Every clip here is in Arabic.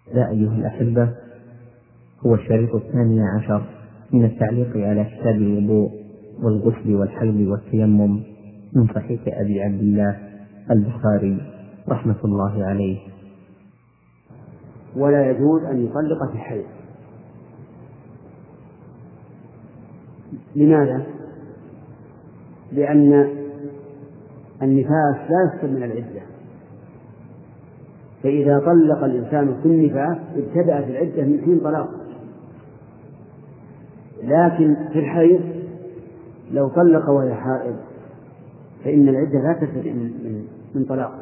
لا أيها الأحبة، هو الشريط 12 من التعليق على كتاب الوضوء والغسل والحيض والتيمم من صحيح أبي عبد الله البخاري رحمة الله عليه. ولا يجوز أن يطلق في الحيض. لماذا؟ لأن النفاس لا يفصل من العدة، فإذا طلق الإنسان في النفاس ابتدأت العدة من حين طلاق. لكن في الحيض لو طلق وهي حائض فإن العدة لا تبتدئ من طلاق.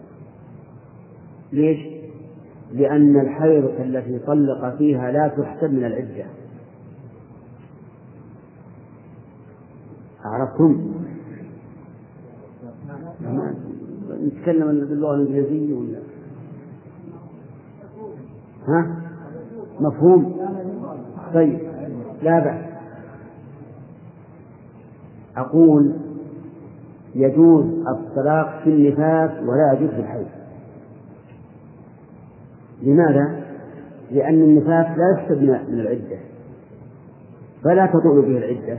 ليش؟ لأن الحيض التي طلق فيها لا تحسب من العدة. عرفتم؟ نتكلم باللغة الإنجليزية ولا؟ ها؟ مفهوم؟ طيب، لا بأس. أقول يجوز الطلاق في النفاس ولا يجوز في الحيض. لماذا؟ لأن النفاس لا يحسب من العدة، فلا تطول به العدة،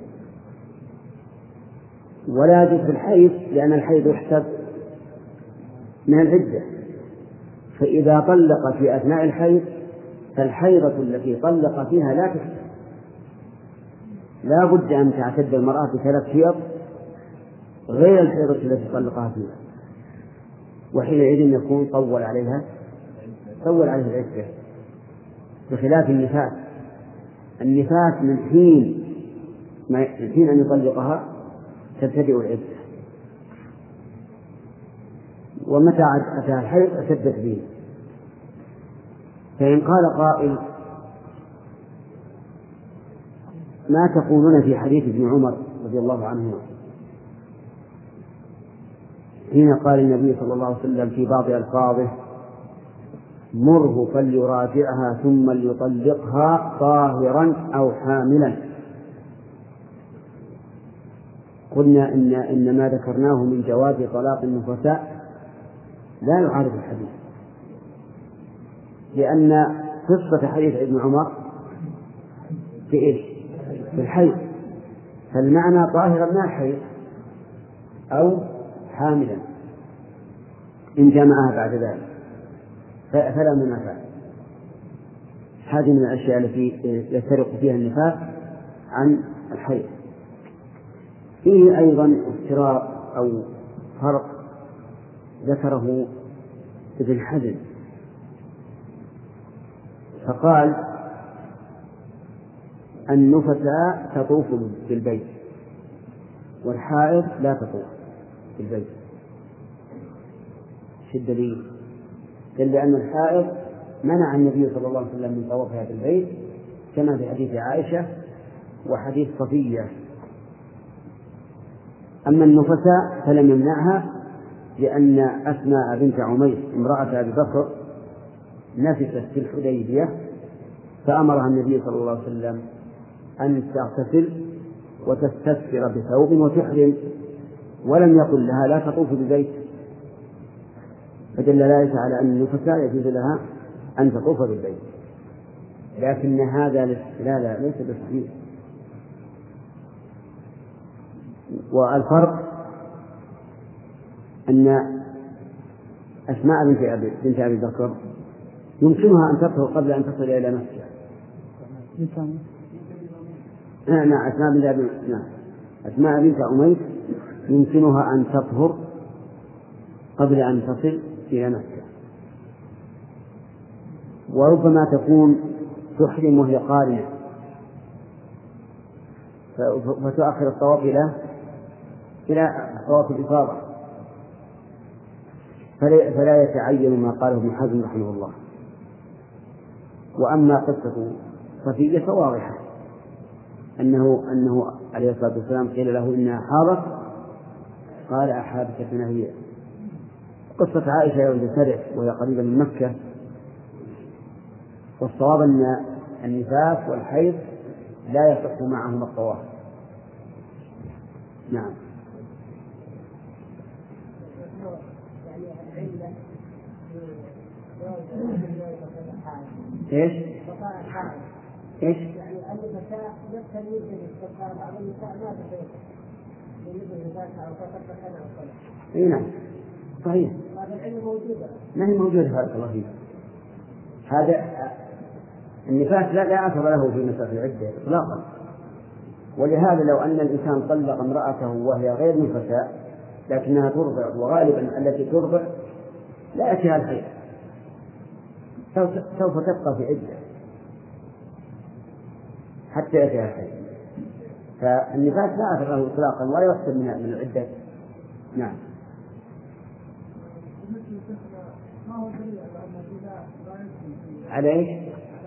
ولا يجوز في الحيض لأن الحيض يحسب من العدة. فإذا طلق في أثناء الحيض فالحيضة التي طلق فيها لا تحسب. لا بد أن تعتد المرأة بثلاث حيض غير الحيضة التي طلقها فيها، وحينئذ يكون طول عليها العدة، بخلاف النفاس. النفاس من حين أن يطلقها تبتدئ العدة، ومتى أتى الحيض أشدت به. فإن قال قائل: ما تقولون في حديث ابن عمر رضي الله عنهما حين قال النبي صلى الله عليه وسلم في بعض ألفاظه: مره فليراجعها ثم ليطلقها طاهرا أو حاملا؟ قلنا إن ما ذكرناه من جواز طلاق النفساء لا يعارض الحديث، لأن قصة حديث ابن عمر في إيش؟ في الحيض، فالمعنى طاهرا من الحيض أو حاملا إن جمعها بعد ذلك فلا منافع. هذه من الأشياء التي يفترق فيها النفاس عن الحيض. فيه أيضا افتراق أو فرق ذكره ابن حزم، فقال: النفساء تطوف بالبيت والحائض لا تطوف بالبيت. شو الدليل؟ قال: لأن الحائض منع النبي صلى الله عليه وسلم من طوافها بالبيت، كما في حديث عائشة وحديث صفية. أما النفساء فلم يمنعها، لأن أسماء بنت عميس امرأة أبي بكر نفست في الحديبية، فأمرها النبي صلى الله عليه وسلم أن تغتسل وتستثر بثوب وتحرم، ولم يقل لها لا تطوف بالبيت، فدل ذلك على أن النفساء يجوز لها أن تطوف بالبيت. لكن هذا الاستدلال ليس بصحيح. والفرق أن أسماء بنت أبي بكر يمكنها أن تطهر قبل أن تصل إلى مكة. أسماء بنت أميس يمكنها أن تطهر قبل أن تصل إلى مكة، وربما تكون تحرم وهي قارنة فتؤخر الطواف إلى طواف الإفاضة، فلا يتعين ما قاله ابن حزم رحمه الله. وأما قصة صفية فواضحة، أنه عليه الصلاة والسلام قيل له إنها حاضت، قال: أحابستنا هي. قصة عائشة يوم سرع وهي قريبة من مكة. والصواب أن النفاس والحيض لا يصح معهما الطواف. نعم. إيش؟ إيش؟ يعني النساء يبتل يجري بعض النساء ما تفعل يجري ذاتها أو تطبق أنا أو كذا. إي نعم صحيح. هذا العلم موجودة. ما هي موجودة بارك الله فيك. هذا النفاس لا أثر له في مسألة العدة إطلاقا. ولهذا لو أن الإنسان طلق امرأته وهي غير نفساء لكنها ترضع، وغالبا التي ترضع لا يأتيها الحيض، سوف تبقى في عدة حتى يأتيها الحيض. فالنفاس لا أثر له إطلاقا ولا يحسب من العدة. نعم. على ايش؟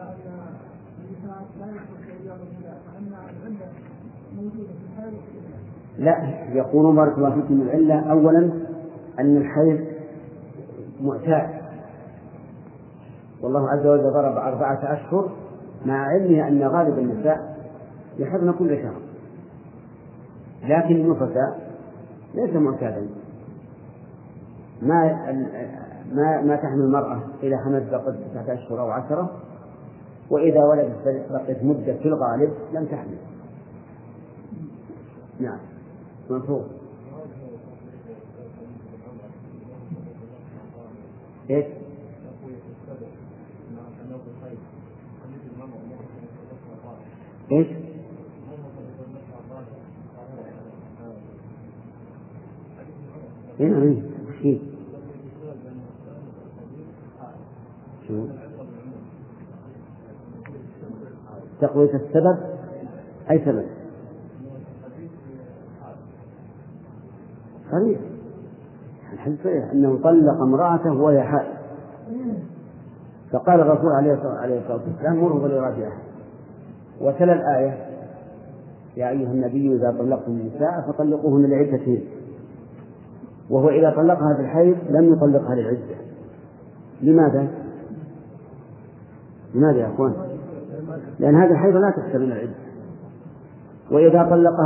لا، يقولون بارك الله فيكم العلة أولا أن الحيض معتاد، والله عز وجل ضرب 4 أشهر مع علمه أن غالب النساء يحضن كل شهر، لكن النفساء ليس معتادا. ما تحمل المرأة إذا حملت بقت 9 أشهر أو 10، وإذا ولدت بقت مدة في الغالب لم تحمل. نعم منصور. إيش؟ إيش؟ هنا شيء شو تقوية السبب؟ أي سبب؟ صحيح. الحديث صحيح أنه طلق امرأته وهي حائض، فقال الرسول عليه الصلاة والسلام مره فليراجعها، وتلا الآية يا أيها النبي إذا طلقتم النساء فطلقوهن لعدتهن، وهو إذا طلقها في الحيض لم يطلقها للعدة. لماذا يا أخوان؟ لأن هذا الحيض لا تحسب من العدة. وإذا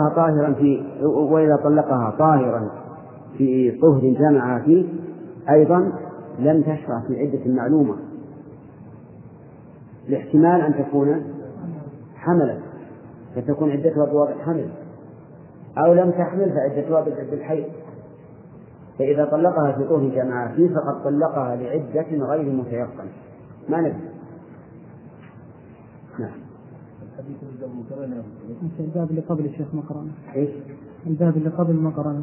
طلقها طاهرا في طهر جمع فيه أيضا لم تشرع في عدة معلومة، لاحتمال أن تكون حملت فتكون عدتها بوضع حمل، أو لم تحمل فعدتها بالحيض. فإذا طلقها في طهر جمع فيه فقد طلقها لعدة غير متيقنة. ما ندري. نعم. الباب اللي قبل الشيخ ما قرأنا. إيش؟ الباب اللي قبل ما قرأنا.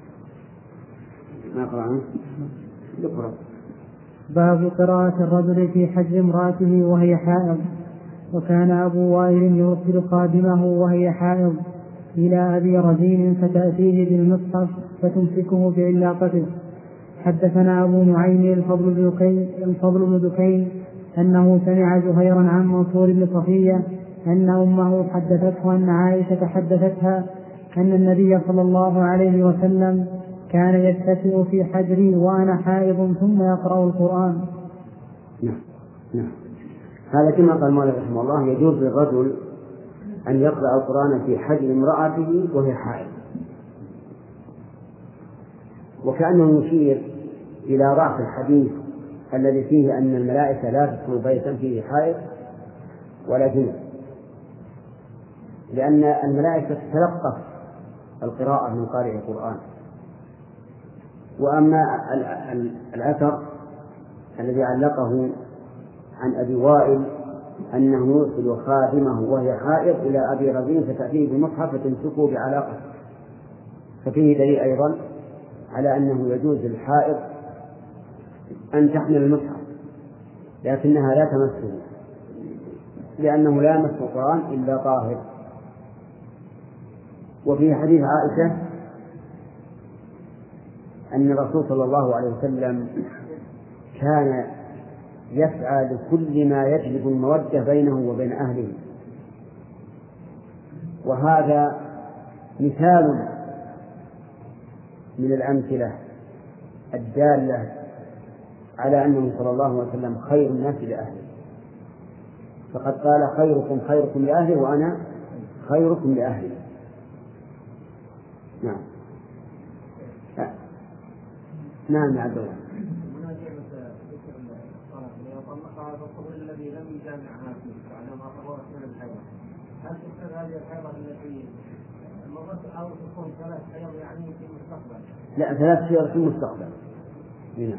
ما قرأنا؟ يقرأ. باب قراءة الرجل في حجر امرأته وهي حائض. وكان أبو وائل يرسل خادمه وهي حائض إلى أبي رزين فتأتيه بالمصحف فتمسكه بعلاقته. حدثنا أبو نعيم الفضل بن دكين أنه سمع زهيرا عن منصور بن صفية أن أمه حدثته أن عائشة حدثتها أن النبي صلى الله عليه وسلم كان يتكئ في حجري وأنا حائض ثم يقرأ القرآن. نعم. هذا كما قال المؤلف رحمه الله يجوز للرجل أن يقرأ القرآن في حجر امرأته وهي حائض، وكأنه يشير إلى ضعف الحديث الذي فيه أن الملائكة لا تدخل بيتا فيه حائض ولا جنب، لأن الملائكة تتلقف القراءة من قارئ القرآن. وأما الأثر الذي علقه عن أبي وائل أنه يرسل خادمه وهي حائض إلى أبي رزين فتأتيه بمصحف فتمسكه بعلاقة، ففيه دليل أيضا على أنه يجوز للحائض أن تحمل المصحف لكنها لا تمسه، لأنه لا يمس القرآن إلا طاهر. وفي حديث عائشة أن الرسول صلى الله عليه وسلم كان يسعى لكل ما يجلب المودة بينه وبين أهله، وهذا مثال من الأمثلة الدالة على أنه صلى الله عليه وسلم خير الناس لأهله، فقد قال خيركم لأهله وأنا خيركم لأهلي. نعم يا عبد الله. باب الطهور الذي لم يجامعها فيه على ما طهرت من الحيض، هل تكتب هذه الحيض التي مرت أو تكون 3 حيض يعني في المستقبل؟ لا، 3 حيض في المستقبل. هنا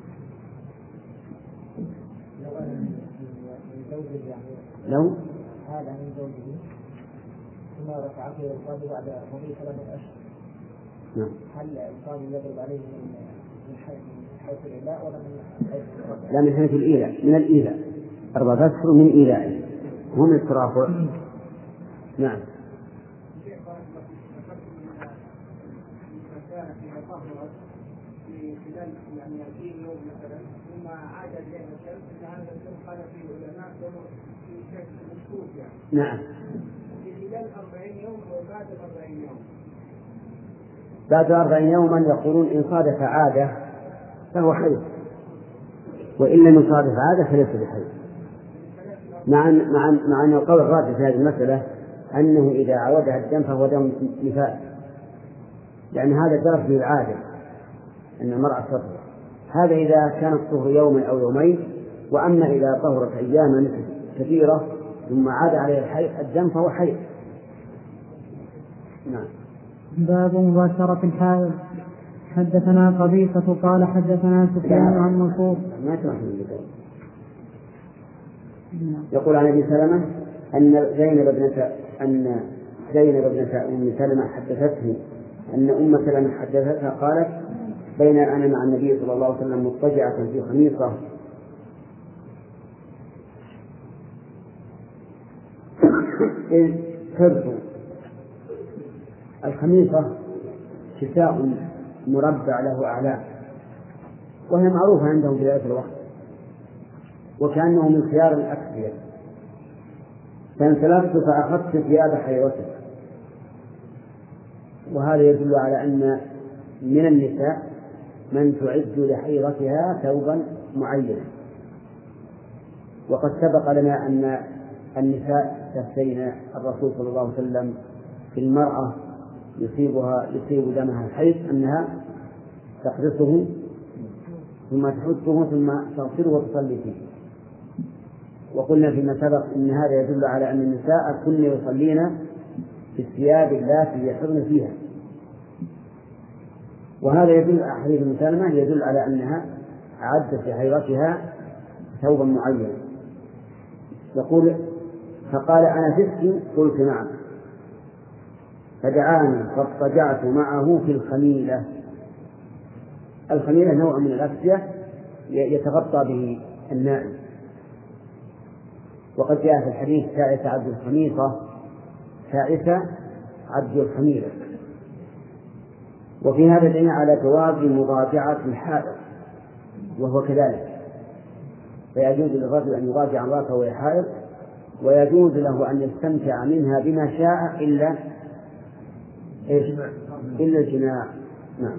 لو هذا من زوجه ثم رفع فيه القاضي بعد مضي 3 أشهر. نعم. هل القاضي يضرب عليه من حيث الإيلاء ولا من حيث الرفع؟ لا، من حيث الإيلاء، من الإيلاء 4 أشهر من إيلائه هم الترافع. نعم. في خلال يعني 20 يوم مثلا ثم عاد اليه الكلب ان هذا الكلب قال فيه العلماء في شيء مشكوك يعني. نعم. في خلال 40 يوم وبعد 40 يوم. بعد 40 يوما يقولون إن صادف عادة فهو حيض، وإن لم يصادف عادة فليس بحيض. مع أن القول الراجح في هذه المسألة أنه إذا عودها الدم فهو دم نفاس، لأن هذا درس بالعادة أن المرأة تطهر. هذا إذا كانت طهر يوما أو يومين، وأما إذا طهرت أياما كثيرة ثم عاد عليها الحيض الدم فهو حيض. نعم. باب مباشرة الحائض. حدثنا قبيصة قال حدثنا سفيان عن منصور. ما تروح من البداية. يقول عن أبي سلمة أن زينب ابنة أم سلمة حدثته أن أم سلمة حدثتها قالت: بين أنا مع النبي صلى الله عليه وسلم مضطجعة في خميصة إذ حرت. الخميصة كساء مربع له أعلام، وهي معروفة عندهم في ذلك الوقت، وكأنه من خيار الأكسية. فانسلخت فأخذت ثياب حيرته، وهذا يدل على أن من النساء من تعد لحيرتها ثوبا معينا. وقد سبق لنا أن النساء تفتين الرسول صلى الله عليه وسلم في المرأة يصيب دمها الحيض أنها تحرسه ثم تحثه ثم تغسله وتصلي فيه. وقلنا فيما سبق أن هذا يدل على أن النساء كن يصلين في الثياب التي يحرن فيها، وهذا يدل على حديث ام سلمة يدل على أنها أعدت لحيرتها ثوبا معينا. يقول: فقال: أنا فزت؟ قلت: نعم. فدعاني فاضطجعت معه في الخميلة. الخميلة نوع من الأكسية يتغطى به النائم، وقد جاء في الحديث: تعس عبد الخميصة، تعس عبد الخميلة. وفي هذا دليل على جواز مضاجعة الحائض وهو كذلك، فيجوز للرجل أن يضاجع امرأته وهي حائض، ويجوز له أن يستمتع منها بما شاء إلا الجماع. نعم.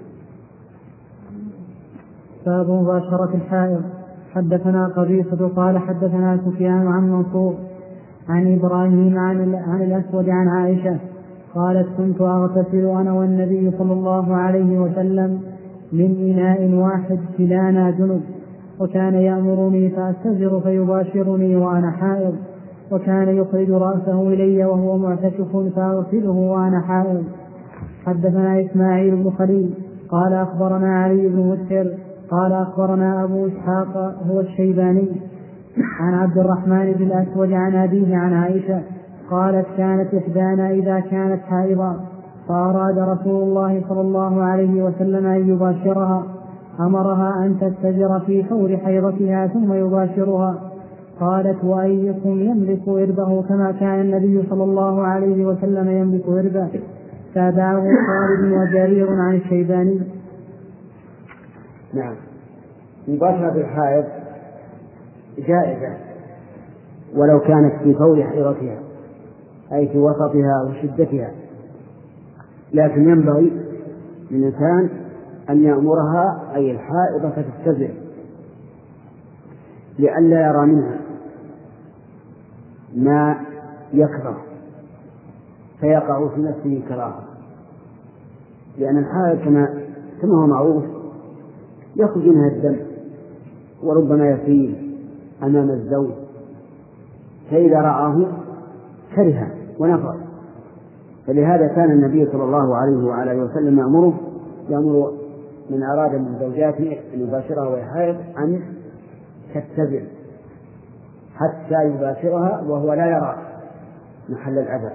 باب مباشرة الحائض. حدثنا قبيصة قال حدثنا سفيان عن منصور عن إبراهيم عن الأسود عن عائشة قالت: كنت أغتسل أنا والنبي صلى الله عليه وسلم من إناء واحد كلانا جنب، وكان يأمرني فأستجر فيباشرني وأنا حائض، وكان يخرج رأسه إلي وهو معتكف فأغسله وأنا حائض. حدثنا إسماعيل بن خليل قال أخبرنا علي بن مسهر قال أخبرنا أبو إسحاق هو الشيباني عن عبد الرحمن بن الأسود عن أبيه عن عائشة قالت: كانت إحدانا إذا كانت حائضا فأراد رسول الله صلى الله عليه وسلم أن يباشرها أمرها أن تستجر في حور حيضتها ثم يباشرها. قالت: وأيكم يملك إربه كما كان النبي صلى الله عليه وسلم يملك إربه؟ تابعه خالد وجرير عن الشيباني. نعم. مباشرة الحائض جائزة ولو كانت في فور حيضتها أي في وسطها وشدتها، لكن ينبغي للإنسان أن يأمرها أي الحائضة فتستزر لئلا يرى منها ما يكره فيقع في نفسه كراهة، لأن الحائض كما هو معروف يخرج منها الدم وربما يسيل أمام الزوج، فإذا رآه كره ونفر. فلهذا كان النبي صلى الله عليه وعلى وسلم يأمر من أراد من زوجاته أن يباشرها وهي حائض أن تتبع حتى يباشرها وهو لا يرى محل الأذى.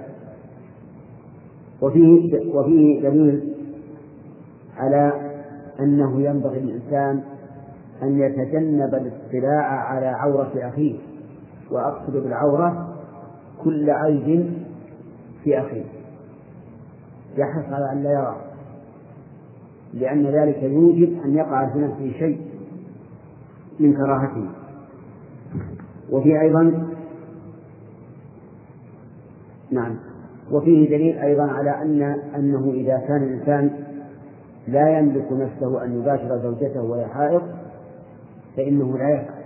وفيه دليل على أنه ينبغي للإنسان أن يتجنب الاطلاع على عورة أخيه، وأقصد بالعورة كل عيب في أخيه، يحرص على أن لا يرى، لأن ذلك يوجب أن يقع في نفسه شيء من كراهته. وفيه أيضا وفيه دليل أيضا على أنه إذا كان الإنسان لا يملك نفسه أن يباشر زوجته وهي حائض فإنه لا يفعل،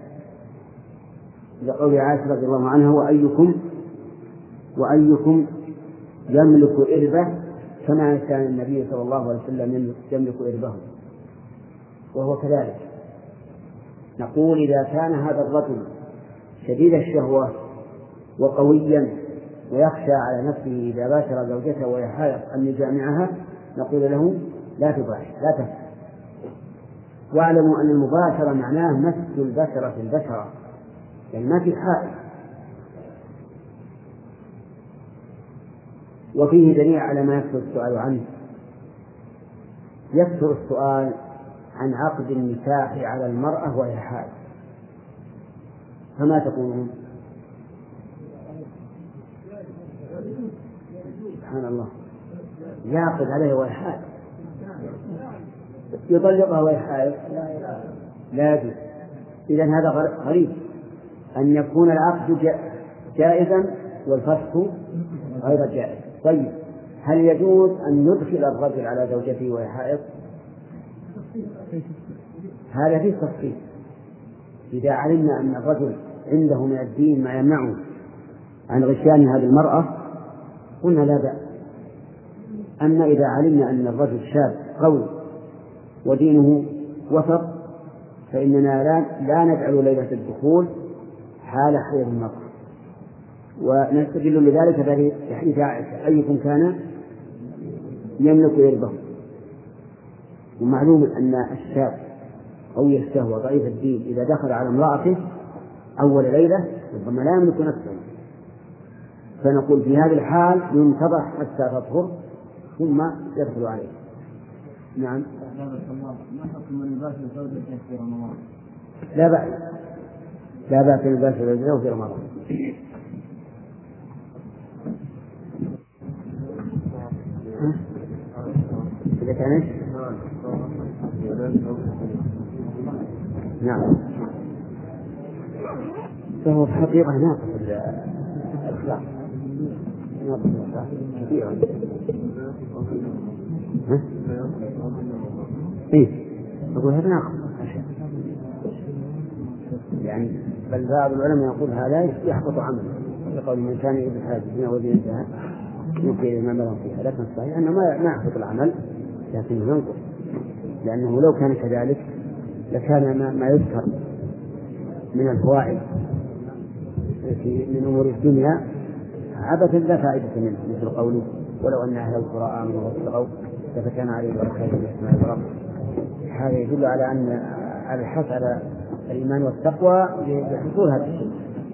لقول عائشة رضي الله عنها: وأيكم يملك إربه كما كان النبي صلى الله عليه وسلم يملك إربه. وهو كذلك. نقول إذا كان هذا الرجل شديد الشهوة وقويا ويخشى على نفسه إذا باشر زوجته وهي حائض أن يجامعها، نقول له: لا تباشر، لا تفعل. واعلموا أن المباشرة معناه مس البشرة في البشرة، يعني ما في حائل. وفيه دليل على ما يكثر السؤال عنه. يكثر السؤال عن عقد النكاح على المرأة وهي حائل، فما تقولون؟ سبحان الله، يعقد عليه وهي حائل، يطلقها وهي حائل، لا يجوز. إذن هذا غريب أن يكون العقد جائزا والفسخ غير جائز. طيب، هل يجوز أن يدخل الرجل على زوجته وهي حائض؟ هذا فيه تفصيل. إذا علمنا أن الرجل عنده من الدين ما يمنعه عن غشيان هذه المرأة قلنا لا بأس. أما إذا علمنا أن الرجل شاب قوي ودينه وسط فإننا لا نجعل ليلة الدخول حال حيض المرأة. ونستدل لذلك بحديث عائشة: أيكم كان يملك إربه. ومعلوم أن الشاب قوي الشهوة ضعيف الدين إذا دخل على امرأته أول ليلة ربما لا يملك نفسه، فنقول في هذه الحال ينتظر حتى تطهر ثم يدخل عليه. نعم. ما حكم من يباشر زوجته في رمضان؟ لا بأس أن يباشر زوجته في رمضان. إذا كانت نعم، فهو في الحقيقة ناقص الإخلاص، ناقص الإخلاص كثيرا. أقول هذا ناقص يعني، بل بعض العلماء يقول هذا يحبط عمله، يقول من كان يريد الحاجة الدنيا ودينها يمكن ما بلغ فيها. لكن الصحيح أنه ما يحبط العمل لكنه ينقص، لأنه لو كان كذلك لكان ما يذكر من الفوائد من أمور الدنيا عبثا لا فائدة منه، مثل قوله: ولو أن أهل القرى آمنوا واتقوا لفتحنا عليهم بركات من السماء والأرض. هذا يدل على أن الحث على الإيمان والتقوى لحصول هذا الشيء.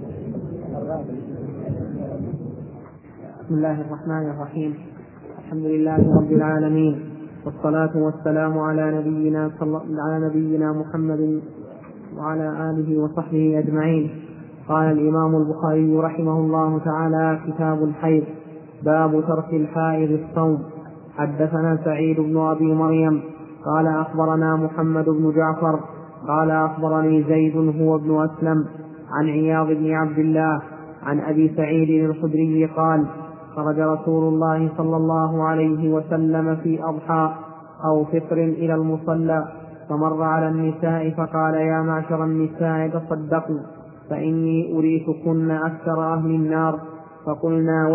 بسم الله الرحمن الرحيم. الحمد لله رب العالمين، والصلاة والسلام على نبينا محمد وعلى آله وصحبه أجمعين. قال الإمام البخاري رحمه الله تعالى: كتاب الحيض، باب ترك الحائض الصوم. حدثنا سعيد بن أبي مريم قال أخبرنا محمد بن جعفر قال أخبرني زيد هو ابن أسلم عن عياض بن عبد الله عن أبي سعيد الخدري قال: خرج رسول الله صلى الله عليه وسلم في أضحى أو فطر إلى المصلى، فمر على النساء فقال: يا معشر النساء تصدقوا فإني أريتكن أكثر أهل النار. فقلنا: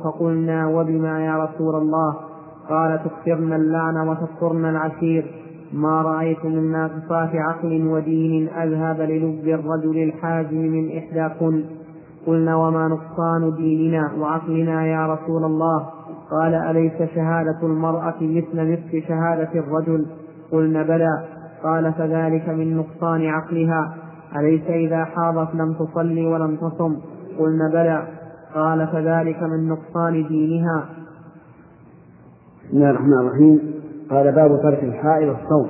وبما يا رسول الله؟ قال: تكثرن اللعن وتكثرن العشير. ما رأيت من ناقصات عقل ودين أذهب للب الرجل الحازم من إحداكن. قلنا وما نقصان ديننا وعقلنا يا رسول الله؟ قال أليس شهادة المرأة مثل نصف شهادة الرجل؟ قلنا بلى. قال فذلك من نقصان عقلها. أليس إذا حاضت لم تصلي ولم تصم؟ قلنا بلى. قال فذلك من نقصان دينها. بسم الله الرحمن الرحيم. قال باب ترك الحائض الصوم.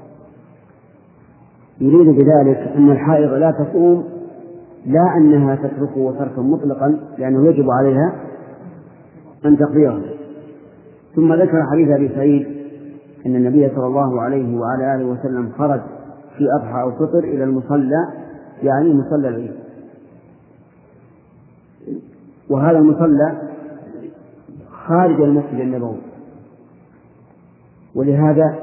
يريد بذلك أن الحائض لا تصوم، لا أنها تتركه تركا مطلقا لأنه يجب عليها أن تقضيه. ثم ذكر حديث أبي سعيد أن النبي صلى الله عليه وعلى آله وسلم خرج في أضحى أو فطر إلى المصلى، يعني مصلى العيد، وهذا المصلى خارج المسجد النبوي. ولهذا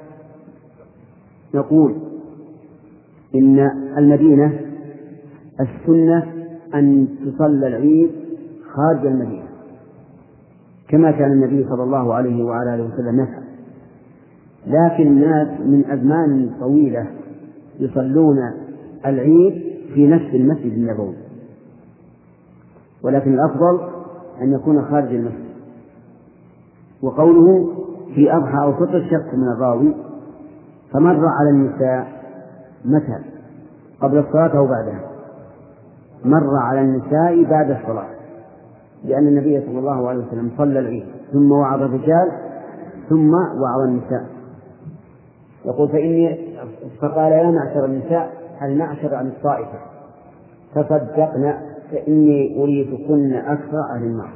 نقول إن المدينة السنة أن تصلى العيد خارج المدينة كما كان النبي صلى الله عليه وعلى آله وسلم يفعل. لكن الناس من أزمان طويلة يصلون العيد في نفس المسجد النبوي، ولكن الأفضل أن يكون خارج المسجد. وقوله في أضحى أو فطر شك من الراوي، فمر على النساء متى؟ قبل الصلاة أو بعدها؟ مر على النساء بعد الصلاة، لأن النبي صلى الله عليه وسلم صلى العيد ثم وعظ الرجال ثم وعظ النساء. يقول فقال يا معشر النساء، المعشر عن الطائفة، تصدقن فإني أريدكن أكثر أهل النار.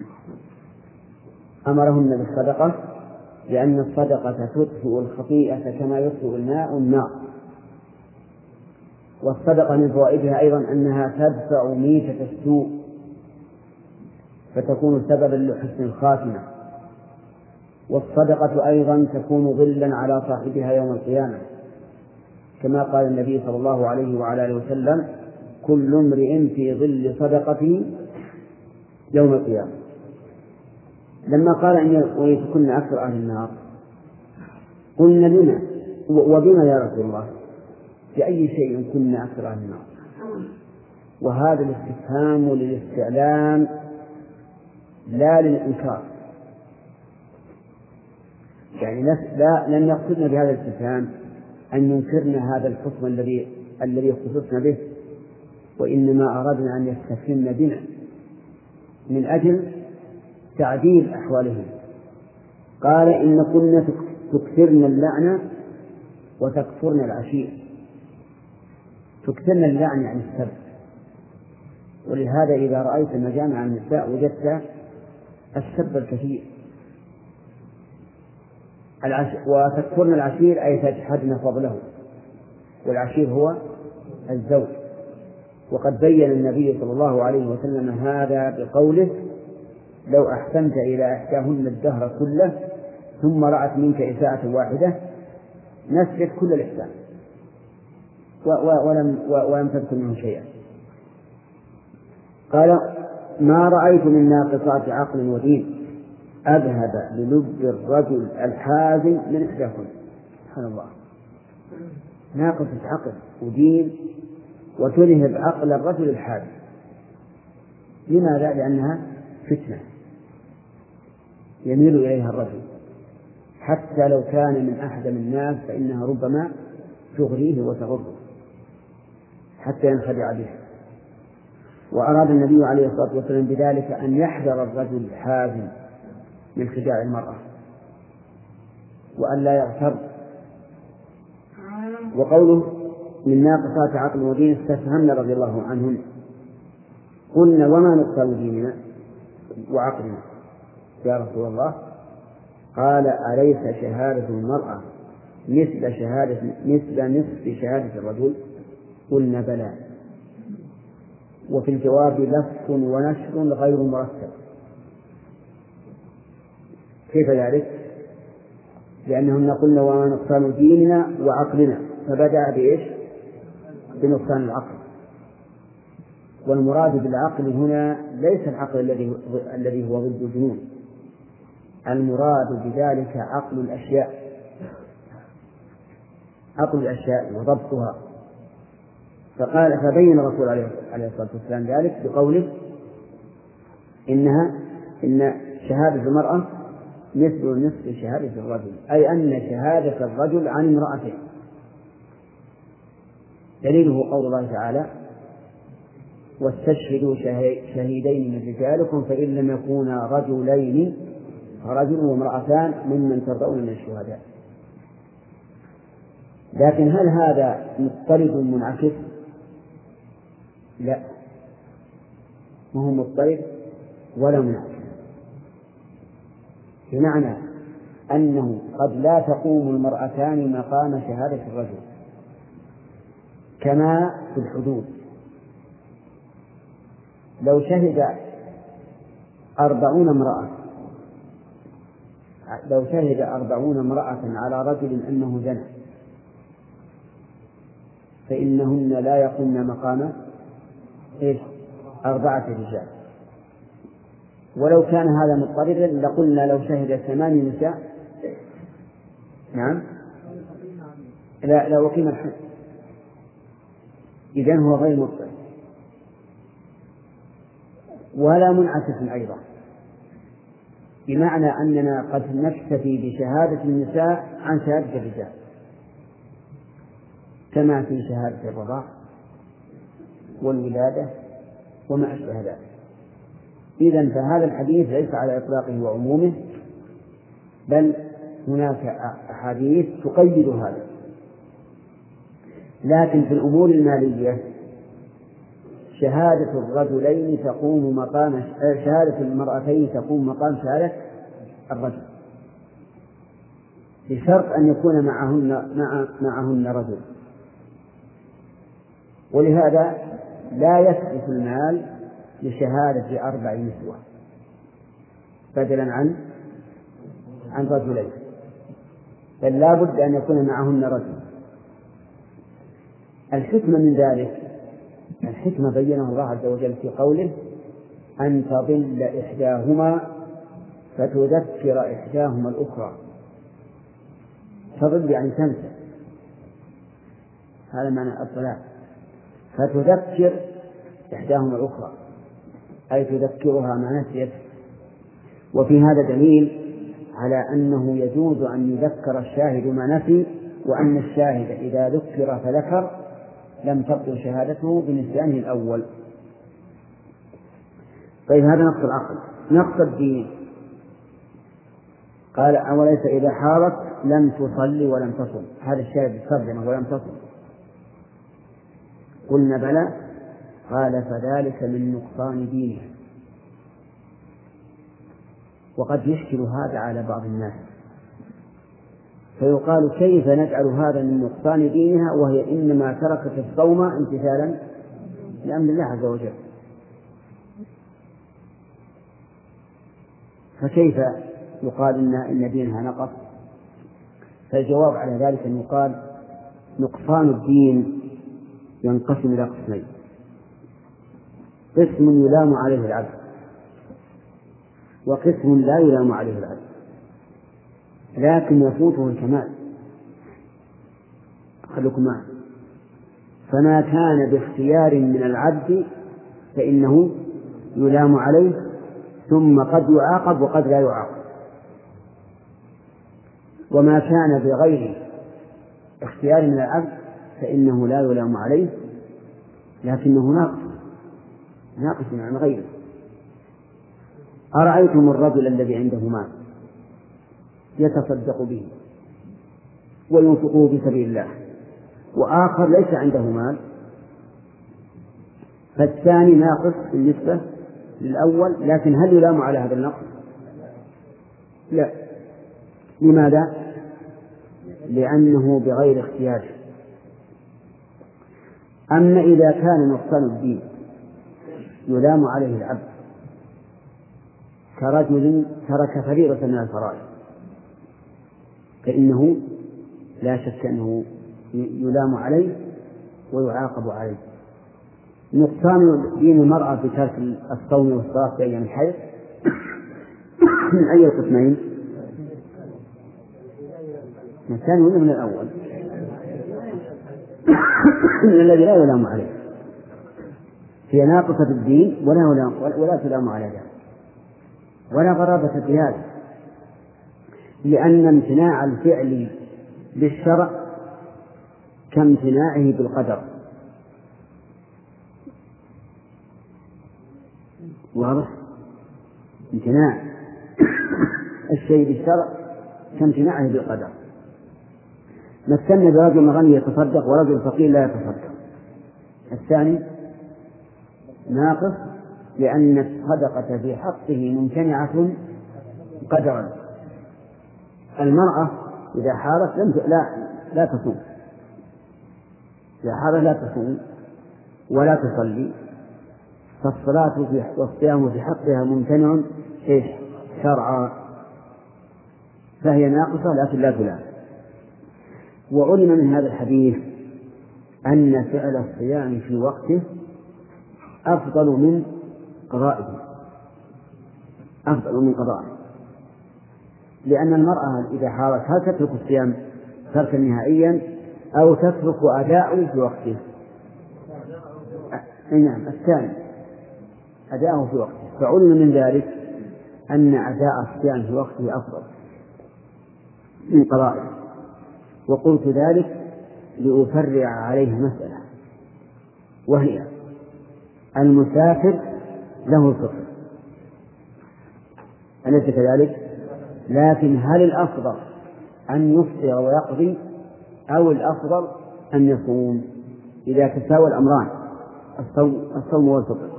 أمرهن بالصدقة لأن الصدقة تطفئ الخطيئة كما يطفئ الماء النار. والصدقة من فوائدها أيضا أنها تدفع ميتة السوء فتكون سببا لحسن الخاتمة. والصدقة أيضا تكون ظلا على صاحبها يوم القيامة، كما قال النبي صلى الله عليه وعلى آله وسلم: كل امرئ في ظل صدقته يوم القيامة. لما قال إن ويتكن أكثر أهل النار قلنا لنا وبما يا رسول الله؟ بأي شيء كنا أكثر أهل النار؟ وهذا الاستفهام للاستعلام لا للإنكار، يعني لن يقصدنا بهذا الاستفهام أن ينكرنا هذا الحكم الذي خصصنا به، وإنما أردنا أن يستفهمنا بنا من أجل تعديل أحوالهم. قال إن كنا تكثرن اللعنة وتكفرن العشير. تكثرن اللعنة عن السب، ولهذا إذا رأيت مجامع النساء وجدت السب الكثير. وتكفرن العشير أي تجحدن فضله، والعشير هو الزوج. وقد بين النبي صلى الله عليه وسلم هذا بقوله: لو أحسنت إلى إحداهن الدهر كله ثم رأت منك إساءة واحدة نسيت كل الإحسان ولم تذكر منه شيئا. قال: ما رأيت من ناقصات عقل ودين أذهب للب الرجل الحازم من إحداكم. سبحان الله، ناقصة عقل ودين وتذهب عقل الرجل الحازم. لماذا؟ لأنها فتنة يميل إليها الرجل، حتى لو كان من أحدم الناس فإنها ربما تغريه وتغره حتى ينخدع بها. وأراد النبي عليه الصلاة والسلام بذلك أن يحذر الرجل الحازم من خداع المرأة وأن لا يغتر. وقوله من ناقصات عقل ودين استفهمنا رضي الله عنهم. قلنا: وما نقصان ديننا وعقلنا يا رسول الله؟ قال: أليس شهادة المرأة مثل نصف شهادة الرجل؟ قلنا: بلى. وفي الجواب لف ونشر غير مرتب. كيف ذلك؟ لأنهن قلنا: وما نقصان ديننا وعقلنا، فبدأ بإيش؟ بنقصان العقل. والمراد بالعقل هنا ليس العقل الذي هو ضد الجنون، المراد بذلك عقل الأشياء، عقل الأشياء وضبطها. فبين الرسول عليه الصلاة والسلام ذلك بقوله إن شهادة المرأة مثل نصف شهادة الرجل، أي أن شهادة الرجل عن امرأته. دليله قول الله تعالى: واستشهدوا شهيدين من رجالكم فإن لم يكونا رجلين فرجل وامرأتان ممن ترضون من الشهداء. لكن هل هذا مضطرد منعكس؟ لا، ما هو مضطرد ولا منعكس، بمعنى أنه قد لا تقوم المرأتان مقام شهادة الرجل كما في الحدود. لو شهد 40 امرأة على رجل أنه زنى فإنهن لا يقومن مقام 4 رجال. ولو كان هذا مضطردا لقلنا لو شهد 8 نساء نعم لا وقيم الحد. إذن هو غير مضطرد ولا منعكس أيضا، بمعنى أننا قد نكتفي بشهادة النساء عن شهادة الرجال كما في شهادة الرضاع والولادة وما أشبه ذلك. إذن فهذا الحديث ليس على إطلاقه وعمومه، بل هناك أحاديث تقيد هذا. لكن في الأمور المالية شهادة الرجلين تقوم مقام شهادة المرأتين تقوم مقام شهادة الرجل، بشرط أن يكون معهن رجل. ولهذا لا يثبت المال لشهادة 4 نسوة بدلا عن رجلين، بل لا بد أن يكون معهن رجل. الحكمة من ذلك الحكمة بينها الله عز وجل في قوله: أن تضل إحداهما فتذكر إحداهما الأخرى. تضل يعني تنسى، هذا معنى الضلال. فتذكر إحداهما الأخرى أي تذكرها ما نسيت. وفي هذا دليل على أنه يجوز أن يذكر الشاهد ما نسي، وأن الشاهد إذا ذكر فذكر لم تبطل شهادته بنسيانه الأول. طيب هذا نقص العقل. نقص الدين قال: أوليس إذا حارت لم تصلي ولم تصم. هذا الشاهد صدق ولم تصم. قلنا بلى. قال: فذلك من نقصان دينها. وقد يشكل هذا على بعض الناس، فيقال: كيف نجعل هذا من نقصان دينها وهي إنما تركت الصوم امتثالا لأمر الله عز وجل؟ فكيف يقال إن دينها نقص؟ فالجواب على ذلك أن يقال: نقصان الدين ينقسم إلى قسمين: قسم يلام عليه العبد، وقسم لا يلام عليه العبد لكن يفوته الكمال. خلكم معي. فما كان باختيار من العبد فإنه يلام عليه، ثم قد يعاقب وقد لا يعاقب. وما كان بغير اختيار من العبد فإنه لا يلام عليه لكنه ناقص عن غيره. أرأيتم الرجل الذي عنده مال يتصدق به وينفقه في سبيل الله، وآخر ليس عنده مال، فالثاني ناقص بالنسبة للأول، لكن هل يلام على هذا النقص؟ لا. لماذا؟ لأنه بغير اختيار. أما إذا كان نقصان الدين يلام عليه العبد كرجل ترك فريضة من الفرائض فإنه لا شك أنه يلام عليه ويعاقب عليه. نقصان دين المرأة بترك الصوم والصلاة في أيام الحيض من أي القسمين؟ من الثاني ولا من الأول؟ من الذي لا يلام عليه، هي ناقصة الدين ولا تلام على ذلك، ولا غرابة في هذا، لأن امتناع الفعل بالشرع كامتناعه بالقدر. واضح؟ امتناع الشيء بالشرع كامتناعه بالقدر. مثلنا برجل غني يتصدق ورجل فقير لا يتصدق، الثاني ناقص لأن الصدقة في حقه ممتنعة قدرا. المرأة إذا حارت لا تصوم، إذا حارت لا تصوم ولا تصلي، فالصلاة والصيام في حقها ممتنع شرعا، فهي ناقصة لكن لا تلام. وعلم من هذا الحديث أن فعل الصيام في وقته أفضل من قضائه، لأن المرأة إذا حارت هل تترك الصيام تركا نهائيا أو تترك أداءه في وقته؟ نعم، الثاني أداءه في وقته. فعلم من ذلك أن أداء الصيام في وقته أفضل من قضائه. وقلت ذلك لأفرع عليه مسألة، وهي المسافر له الفطر، أليس كذلك؟ لكن هل الأفضل أن يفطر ويقضي أو الأفضل أن يصوم؟ إذا تساوى الأمران الصوم والفطر،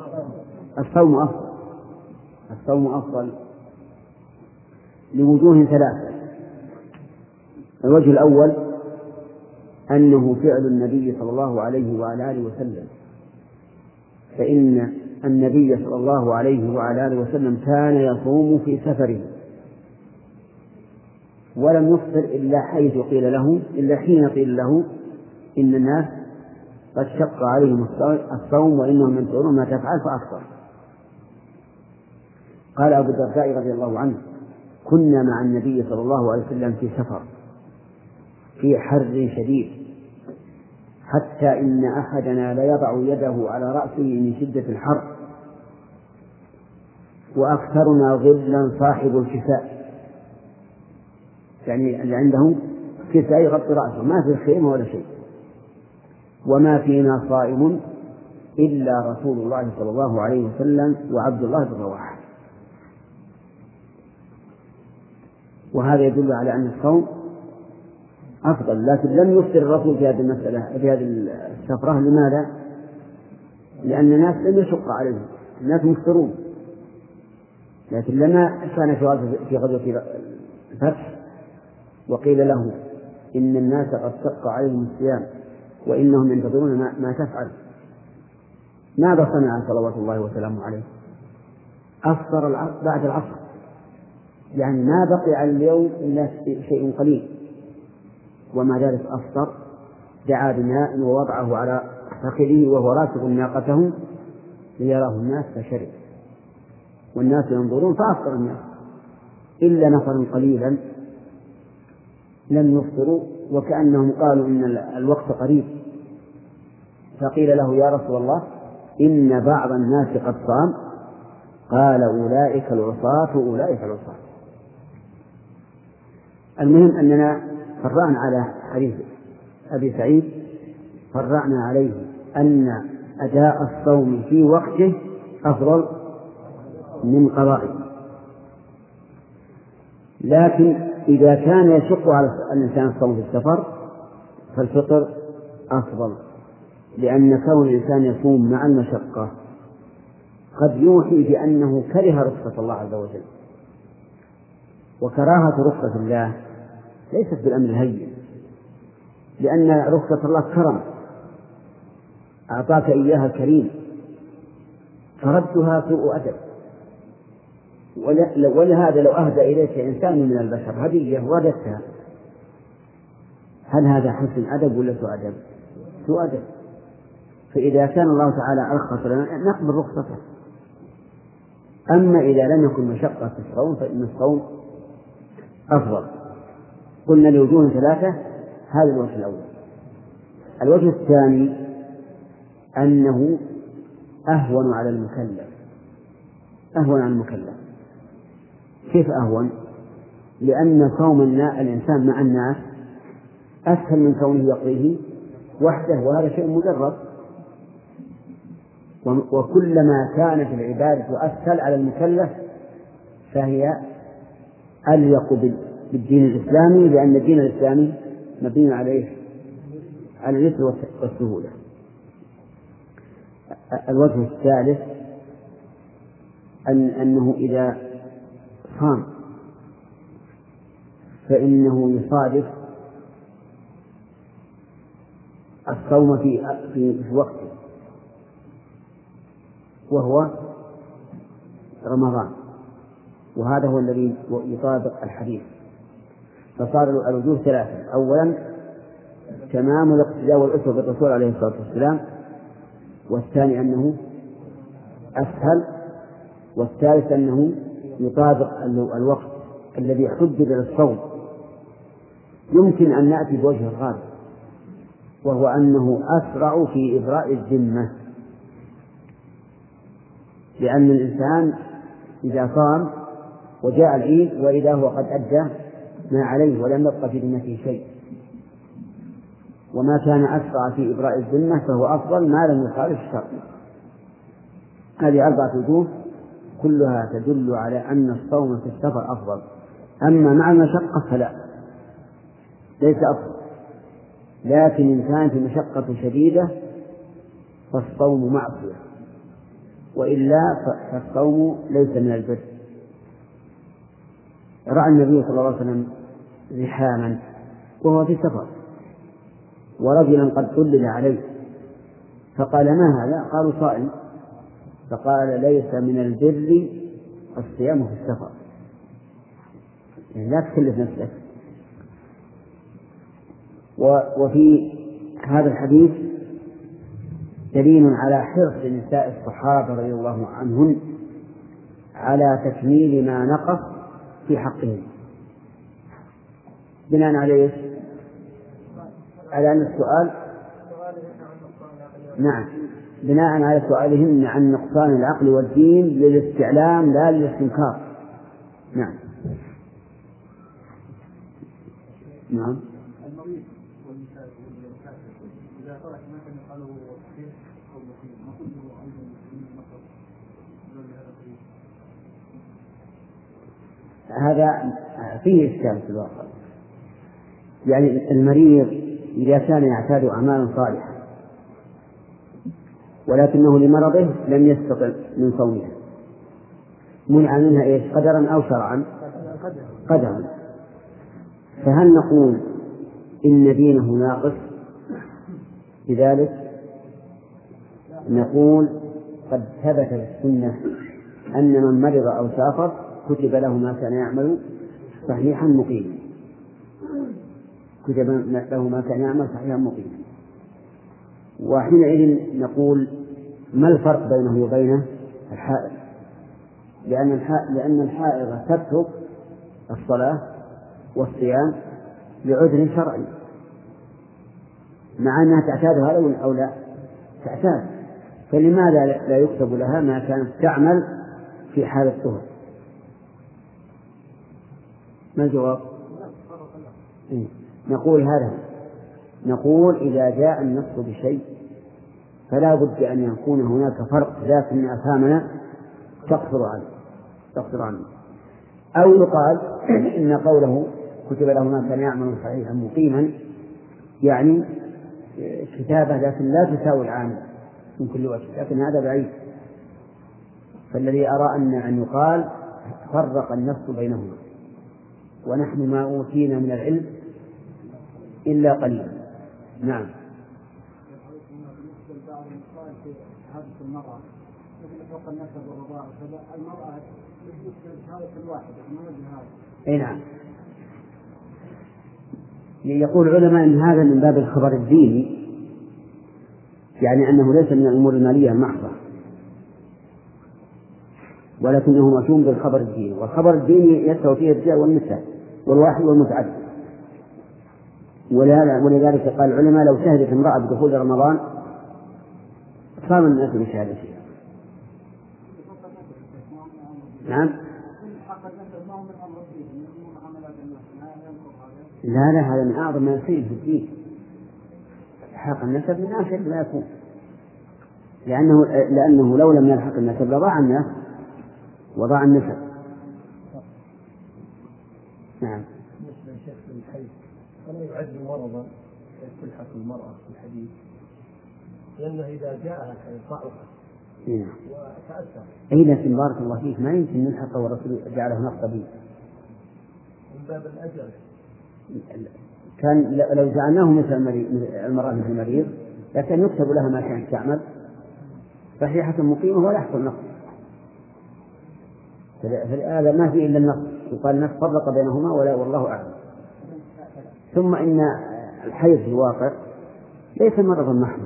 الصوم أفضل لوجوه ثلاثة. الوجه الأول أنه فعل النبي صلى الله عليه وعلى آله وسلم، فإن النبي صلى الله عليه وعلى آله وسلم كان يصوم في سفره ولم يفطر إلا حين قيل له إن الناس قد شق عليهم الصوم وإنهم ينكرون ما تفعل فأفطر. قال أبو الدرداء رضي الله عنه: كنا مع النبي صلى الله عليه وسلم في سفر في حر شديد، حتى إن أحدنا ليضع يده على رأسه من شدة الحر، وأكثرنا ظلا صاحب الكساء، يعني اللي عنده كساء يغطي رأسه، ما في خيمة ولا شيء، وما فينا صائم إلا رسول الله صلى الله عليه وسلم وعبد الله بن رواحة. وهذا يدل على أن الصوم أفضل، لكن لم يفطر الرسول في هذه المسألة في هذه السفرة. لماذا؟ لأن الناس لم يشق عليهم، الناس مفطرون، لكن لما كان في غزوة الفتح وقيل له إن الناس قد شق عليهم الصيام وإنهم ينتظرون ما تفعل، ماذا صنع صلوات الله وسلامه عليه؟ أفطر بعد العصر، يعني ما بقي على اليوم إلا شيء قليل، ومع ذلك أفطر، دعا بماء ووضعه على فخذه وهو راكب ناقته ليراه الناس فشرب، والناس ينظرون فأفطر الناس إلا نفر قليلا لم يفطروا، وكأنهم قالوا إن الوقت قريب، فقيل له: يا رسول الله إن بعض الناس قد صام. قال: أولئك العصاة. المهم أننا فرعنا على حديث أبي سعيد، فرعنا عليه أن أداء الصوم في وقته أفضل من قضائه، لكن إذا كان يشق على الإنسان الصوم في السفر فالفطر أفضل، لأن كون الإنسان يصوم مع المشقة قد يوحي بأنه كره رخصة الله عز وجل، وكراهة رخصة الله ليست بالأمر الهين، لأن رخصة الله كرم أعطاك إياها الكريم، فردها سوء أدب. ولهذا لو أهدى إليك إنسان من البشر هدية وردتها، هل هذا حسن أدب ولا سوء أدب؟ سوء أدب. فإذا كان الله تعالى أرخص لنا نقبل رخصته. أما إذا لم يكن مشقة في الصوم فإن الصوم أفضل. قلنا لوجوه ثلاثة، هذا الوجه الأول. الوجه الثاني أنه أهون على المكلف. أهون على المكلف. كيف أهون؟ لأن صوم الإنسان مع الناس أسهل من كونه يقضيه وحده، وهذا شيء مجرد. وكلما كانت العبادة أسهل على المكلف فهي أليق بالدين الإسلامي، لأن الدين الإسلامي مبني على اليسر والسهولة. الوجه الثالث أنه إذا صام فإنه يصادف الصوم في وقته، وهو رمضان، وهذا هو الذي يطابق الحديث. فصار الوجوه ثلاثة: أولا تمام الاقتداء والأسوة بالرسول عليه الصلاة والسلام، والثاني أنه أسهل، والثالث أنه يطابق الوقت الذي حدد للصوم. يمكن أن نأتي بوجه الرابع، وهو أنه أسرع في إبراء الذمة، لأن الإنسان إذا صام وجاء العيد وإذا هو قد أدى ما عليه ولم يبقى في ذمته شيء، وما كان أسرع في إبراء الذمة فهو أفضل ما لم يخالف الشرع. هذه 4 وجوه كلها تدل على أن الصوم في السفر أفضل، أما مع المشقة فلا، ليس أفضل. لكن إن كانت المشقة شديدة فالصوم معصية، وإلا فالصوم ليس من البر. رأى النبي صلى الله عليه وسلم زحاما وهو في سفر، ورجلا قد ظلل عليه، فقال: ما هذا؟ قالوا: صائم. فقال: ليس من البر الصيام في السفر، يعني لا تكلف نفسك. وفي هذا الحديث دليل على حرص نساء الصحابة رضي الله عنهن على تكميل ما نقص في حقهم، بناء على على أن السؤال بناء على سؤالهن عن نقصان العقل والدين للاستعلام لا للاستنكار. نعم. المريض والنساء والكافر إذا ترك ما كان يقاله صحيح أو مقيم ما كله أيضا من المطلب هذا فيه إشكال في الواقع. يعني المريض إذا كان يعتاد أعمالا صالحة ولكنه لمرضه لم يستطع من صومها، منع منها قدرا أو شرعا؟ قدرا. فهل نقول إن دينه ناقص بذلك؟ نقول قد ثبت في السنة أن من مرض أو سافر كتب له ما كان يعمل صحيحا مقيما، كتب له ما كان يعمل صحيحا مقيما. وحينئذ نقول: ما الفرق بينه وبين الحائض؟ لأن الحائض تترك الصلاة والصيام لعذر شرعي، مع أنها تعتاد هذا أو لا تعتاد، فلماذا لا يكتب لها ما كانت تعمل في حال الطهر؟ ما الجواب؟ نقول هذا، نقول إذا جاء النص بشيء فلا بد أن يكون هناك فرق، لكن أفهامنا تقصر عنه. أو يقال إن قوله كتب له ما كان يعمل صحيحا مقيما يعني كتابة لكن لا تساوي العامل من كل وجه، لكن هذا بعيد. فالذي أرى أن يقال فرق النص بينهما، ونحن ما أوتينا من العلم إلا قليلا. نعم. المرأة مثل فوق النسب والرضاعة، المرأة شهادة واحدة ما هذا. أي نعم. يقول العلماء أن هذا من باب الخبر الديني، يعني أنه ليس من الأمور المالية المحضة، ولكنه مشوم بالخبر الديني، والخبر الديني يستوي فيه الرجال والنساء والواحد والمتعدد. ولذلك قال العلماء لو شهدت امرأة بدخول رمضان صام الناس بشهادتها. نعم. لا هذا من أعظم ما يصير في الدين. حق النسب من أشد ما يكون، لأنه لو لم يلحق النسب لضاع الناس وضاع النسب. نعم. بالنسبة لشيخ الحي فلا يعد مرضا تلحق المرأة في الحديث، لأنه إذا جاءها ضعف وتأثر. أي لكن بارك الله فيك ما يمكن نلحق والرسول جعله نقطة به من باب الأجر. كان لو جعلناه مثل المرأة مثل المريض لكن يكتب لها ما كانت تعمل صحيحة مقيمة ولا يحصل نقص. فهذا ما فيه إلا النقص، يقال النقص فرق بينهما والله أعلم. ثم إن الحيض في الواقع ليس مرضا محضا،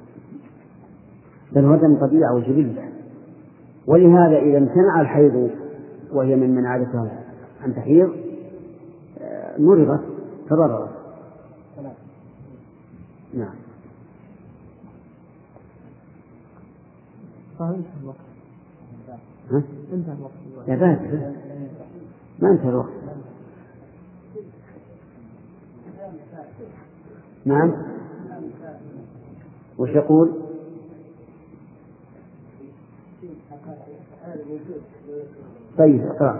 بل هو دم طبيعة وجبلة، ولهذا إذا امتنع الحيض وهي من عادتها أن تحيض مرضت تضررت. نعم. انتهى الوقت. لا بأس، ما انتهى الوقت. نعم. وش يقول؟ طيب اقرأ.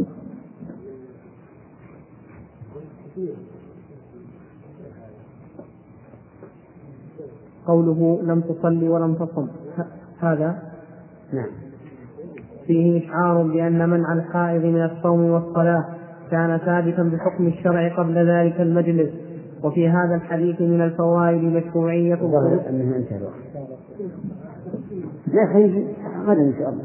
قوله لم تصلي ولم تصم، هذا نعم فيه إشعار بأن منع الحائض من الصوم والصلاة كان ثابتا بحكم الشرع قبل ذلك المجلس. وفي هذا الحديث من الفوائد مشروعية أنه انتهى الوقت. لا خير غدا إن شاء الله.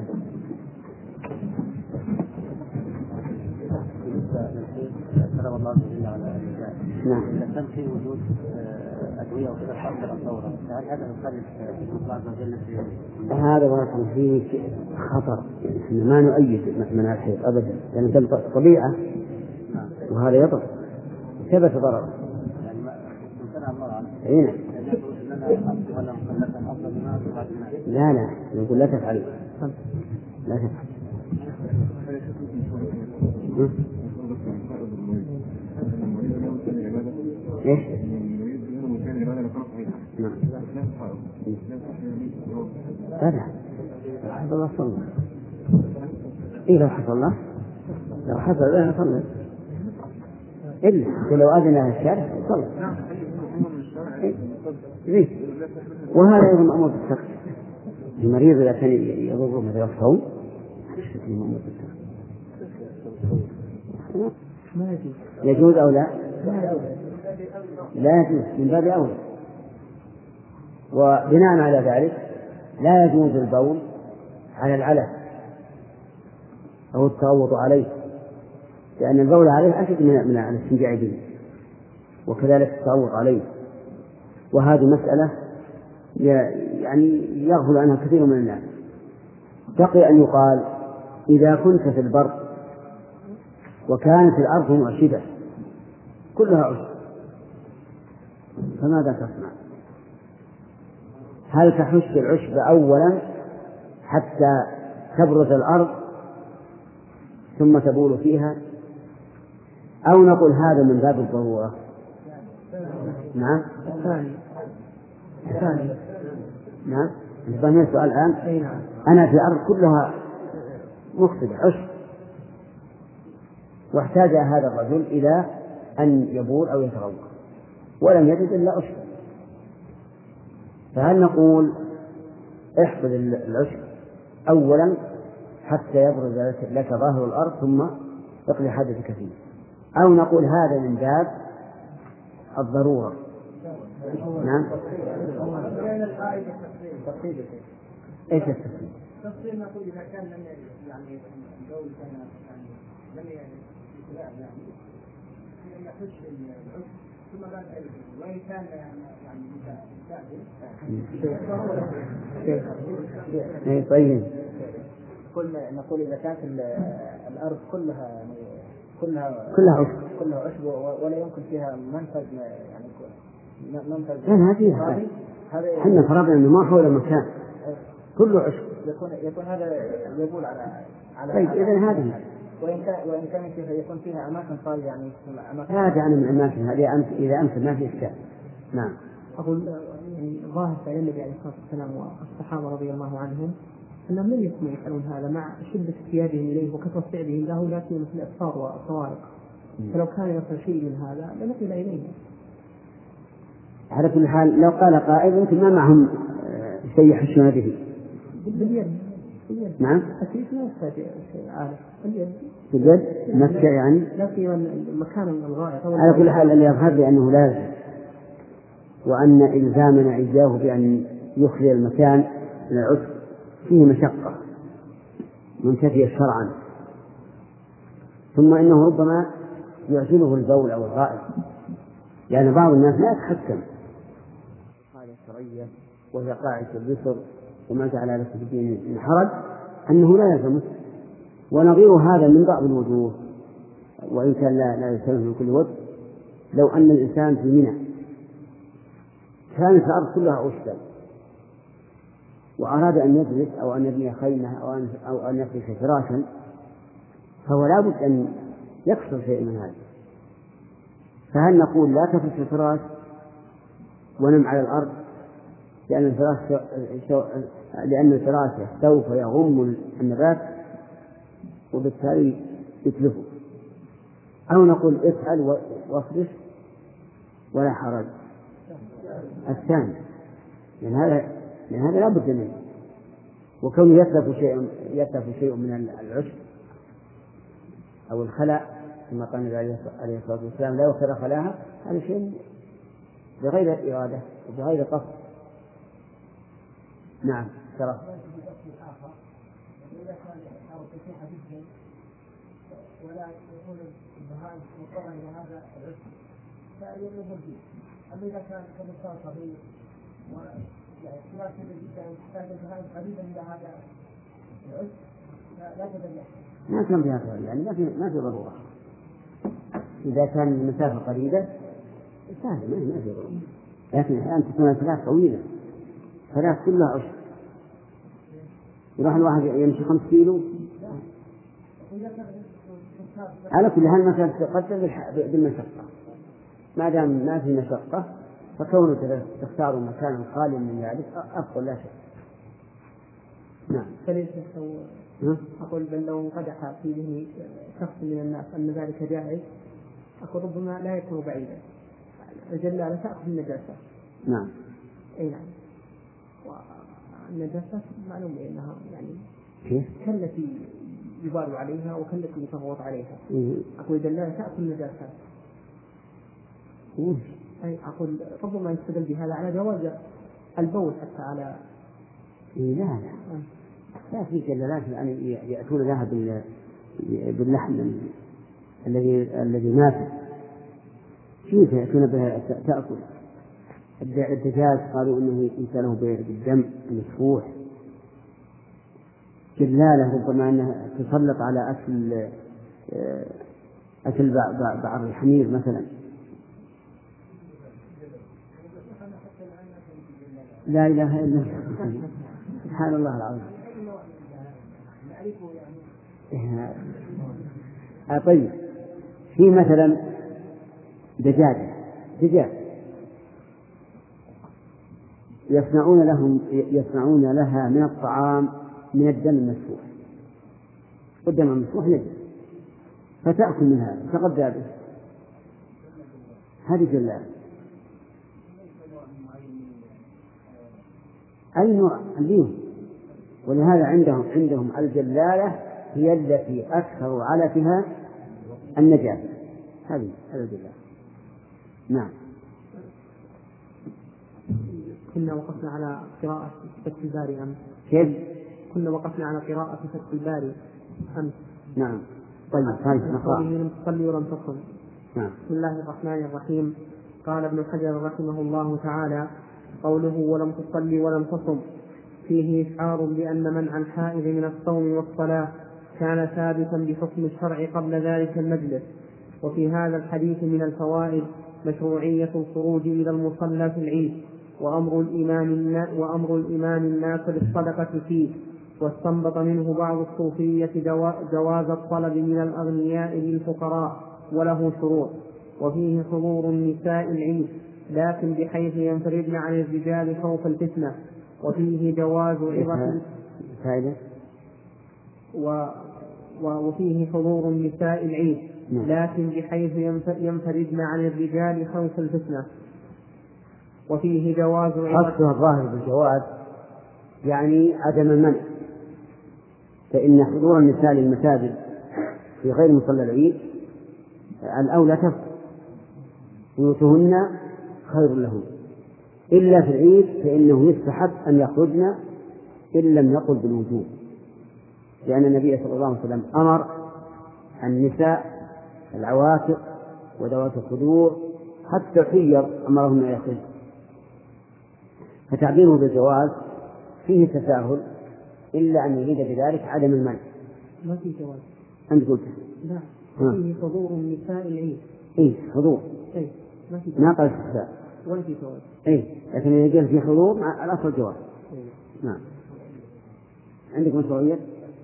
سلام الله جل وعلا. نعم. كان في وجود أدوية وكذا تأثر الثورة، هل هذا يخالف الله عز وجل في هذا بارك فيك خطر، يعني ما نؤيد منع الحيض أبدا، لأن يعني طبيعة وهذا يضر ثبت ضرر. يعني سنة الله عينه. لا يقول لا تفعل، لا تفعل. ايش؟ لا حصل الله صلى. إيه لو حصل الله؟ لو حصل الله صلى. إلا لو أذن الشارع صلى. إيه؟ وهذا أيضا مأمور بالسكت. المريض إذا كان يضره مثل الصوم مأمور بالسكت. يجوز أو لا؟ لا يجوز من باب أولى. وبناء على ذلك لا يجوز البول على العلف أو التغوط عليه، لأن البول عليه أشد من الاستنجاء به، وكذلك التغوط عليه. وهذه مسألة يعني يغفل عنها كثير من الناس. بقي أن يقال إذا كنت في البر وكانت الأرض معشبة كلها عشب فماذا تصنع؟ هل تحش العشب أولا حتى تبرز الأرض ثم تبول فيها، أو نقول هذا من باب الضرورة؟ نعم. نعم. فهمت السؤال الآن؟ أنا في الأرض كلها مخصبة عشب، واحتاج هذا الرجل إلى أن يبول أو يتغوط ولم يجد إلا عشب، فهل نقول احفظ العشب أولا حتى يبرز لك ظاهر الأرض ثم اقضي حاجتك فيه، أو نقول هذا من باب الضرورة؟ نعم. ايش التفصيل؟ التفصيل نقول إذا كان لم يعني الجو كان لم يحش العشب ثم بعد ذلك وإن كان يعني طيب. نقول إذا كانت الأرض كلها عشب ولا يمكن فيها منفذ يعني ما فيها. احنا فرضنا انه ما حول مكان كله عشب. يكون هذا يقول على طيب اذا هذه وإن كان يكون فيها أماكن صالحة يعني هذا عن الأماكن هذه إذا أمكن ما في إشكال. نعم. أقول يعني ظاهر فعل النبي عليه الصلاة والسلام والصحابة رضي الله عنهم أنهم لم يكونوا يفعلون هذا مع شدة احتياجهم إليه وكثرة فعلهم له، لا سيما في الأسفار والطوارئ. فلو كان يصل شيء من هذا لنقل إليه. على كل حال لو قال قائل يمكن ما معهم شيء يحشون به. باليد. نعم. أكيد ما يحتاج شيء عالي. باليد مسكة يعني. لا سيما المكان الغائط. على كل حال اللي يظهر لي أنه لازم، وأن إلزامنا إياه بأن يخلي المكان من العسر فيه مشقة منتفية شرعا، ثم إنه ربما يعجله البول أو الغائط، لأن بعض الناس لا يتحكم قاعدة شرعية وهي قاعدة اليسر وما جعل لك في الدين من حرج أنه لا يلزمه. ونظير هذا من بعض الوجوه وإن كان لا يلزمه من كل وجه، لو أن الإنسان في منى كانت الأرض كلها عشبا وأراد أن يجلس أو أن يبني خيمة أو أن يفرش فراشا، فهو لا بد أن يكسر شيء من هذا. فهل نقول لا تفرش الفراش ونم على الأرض لأن الفراش سوف يغم النبات وبالتالي يتلفه، أو نقول افعل وافرش ولا حرج؟ الثاني، لأن هذا لا بد منه، وكونه يتلف شيء من العشب أو الخلاء كما قال النبي عليه الصلاة والسلام لا يؤخر خلاها، هذا شيء بغير إرادة وبغير قصد. نعم. ترى ولا يكون البهائم مضطرا الى هذا العسر فيغلب فيه. اما اذا كان كمثال صغير واحتمال كبير جدا تحتاج البهائم قريبا الى هذا العسر لا بد ان يحصل. ما كان فيها خير، يعني ما في ضروره. اذا كان المسافه قريبه سهل ما في ضروره، لكن احيانا تكون الفلاح طويله، فلاح كلها عشر، يروح الواحد يمشي 5 كيلو. على كل حال ما كانت تقدر بالمشقة، ما دام ما في مشقة فكونك تختار مكانا خاليا من ذلك أفضل لا شك. نعم. فليس أقول بل لو انقدح في ذهن شخص من الناس أن ذلك جائز، أقول ربما لا يكون بعيدا، الجلالة تأخذ النجاسة. نعم. أي نعم. والنجاسة معلوم أنها يعني كالتي يبال عليها وكالتي يتغوط عليها. أقول دلالة تأكل النجاسات. أي أقول ربما يستدل بهذا على جواز البول حتى على. لا في دلالات أن يأتون لها باللحم الذي مات، كيف يأتون بها تأكل؟ الدجاج قالوا إنه يسأله بالدم المسفوح. جلالة ربما أنها تسلط على أكل بعض الحمير مثلا. لا إله إلا الله، سبحان الله العظيم. طيب في مثلا دجاج يصنعون لها من الطعام من الدم المسفوح، والدم المسفوح نجس، فتأكل من هذا تغذى به، هذه جلالة. أي نوع عندهم، ولهذا عندهم الجلالة هي التي أكثر علفها النجاسة، هذه الجلالة. نعم. كنا وقفنا على قراءة فتح الباري أمس. كيف؟ كنا وقفنا على قراءة فتح الباري أمس. نعم. طيب هذه نقرأ. لم تصلي ولم تصم. نعم. بسم الله الرحمن الرحيم. قال ابن حجر رحمه الله تعالى: قوله ولم تصلي ولم تصم فيه إشعار بأن منع الحائض من الصوم والصلاة كان ثابتا بحكم الشرع قبل ذلك المجلس. وفي هذا الحديث من الفوائد مشروعية الخروج إلى المصلى في العيد، وأمر الإمام الناس بالصدقة فيه. واستنبط منه بعض الصوفية جواز الطلب من الأغنياء للفقراء وله شروط. وفيه حضور النساء العيد لكن بحيث ينفردن عن الرجال خوف الفتنة. وفيه جواز عظة وفيه حضور النساء العيد لكن بحيث ينفردن عن الرجال خوف الفتنة. وفيه جواز حصها الظاهر بالجواز يعني عدم المنع، فإن حضور النساء للمساجد في غير مصلى العيد الأولى تفضل، بيوتهن خير لهن، إلا في العيد فإنه يستحب أن يخرجن إن لم يقل بالوجوب، لأن النبي صلى الله عليه وسلم أمر النساء العواتق وذوات الخدور حتى الحيض أمرهن أن يخرجن، فتعبيره بالجواز فيه تساهل إلا أن يريد بذلك عدم المنع. ما في جواز. أنت قلت لا فيه حضور النساء العيد. إيه حضور. إيه ما في جواز. ما قال استحسان. ولا في جواز. إيه لكن إذا قال في حضور مع الأصل جواز. إيه. نعم. عندك مشروعية؟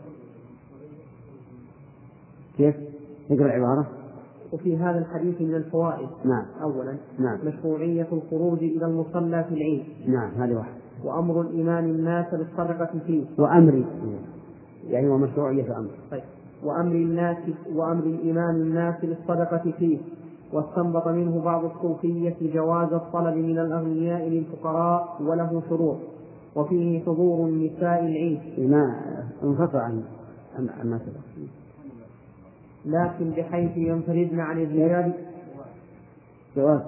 كيف؟ نقرأ العبارة. وفي هذا الحديث من الفوائد. نعم. أولا نعم. مشروعية الخروج إلى المصلى في العيد. نعم هذه واحد. وأمر الإمام الناس بالصدقة فيه. وأمري يعني ومشروعية أمر. طيب. وأمر الإمام الناس بالصدقة فيه. واستنبط منه بعض الصوفية جواز الطلب من الأغنياء للفقراء وله شروط. وفيه حضور النساء العيد. ما انقطع عن ما سبق. لكن بحيث ينفردن عن الرجال. جواز.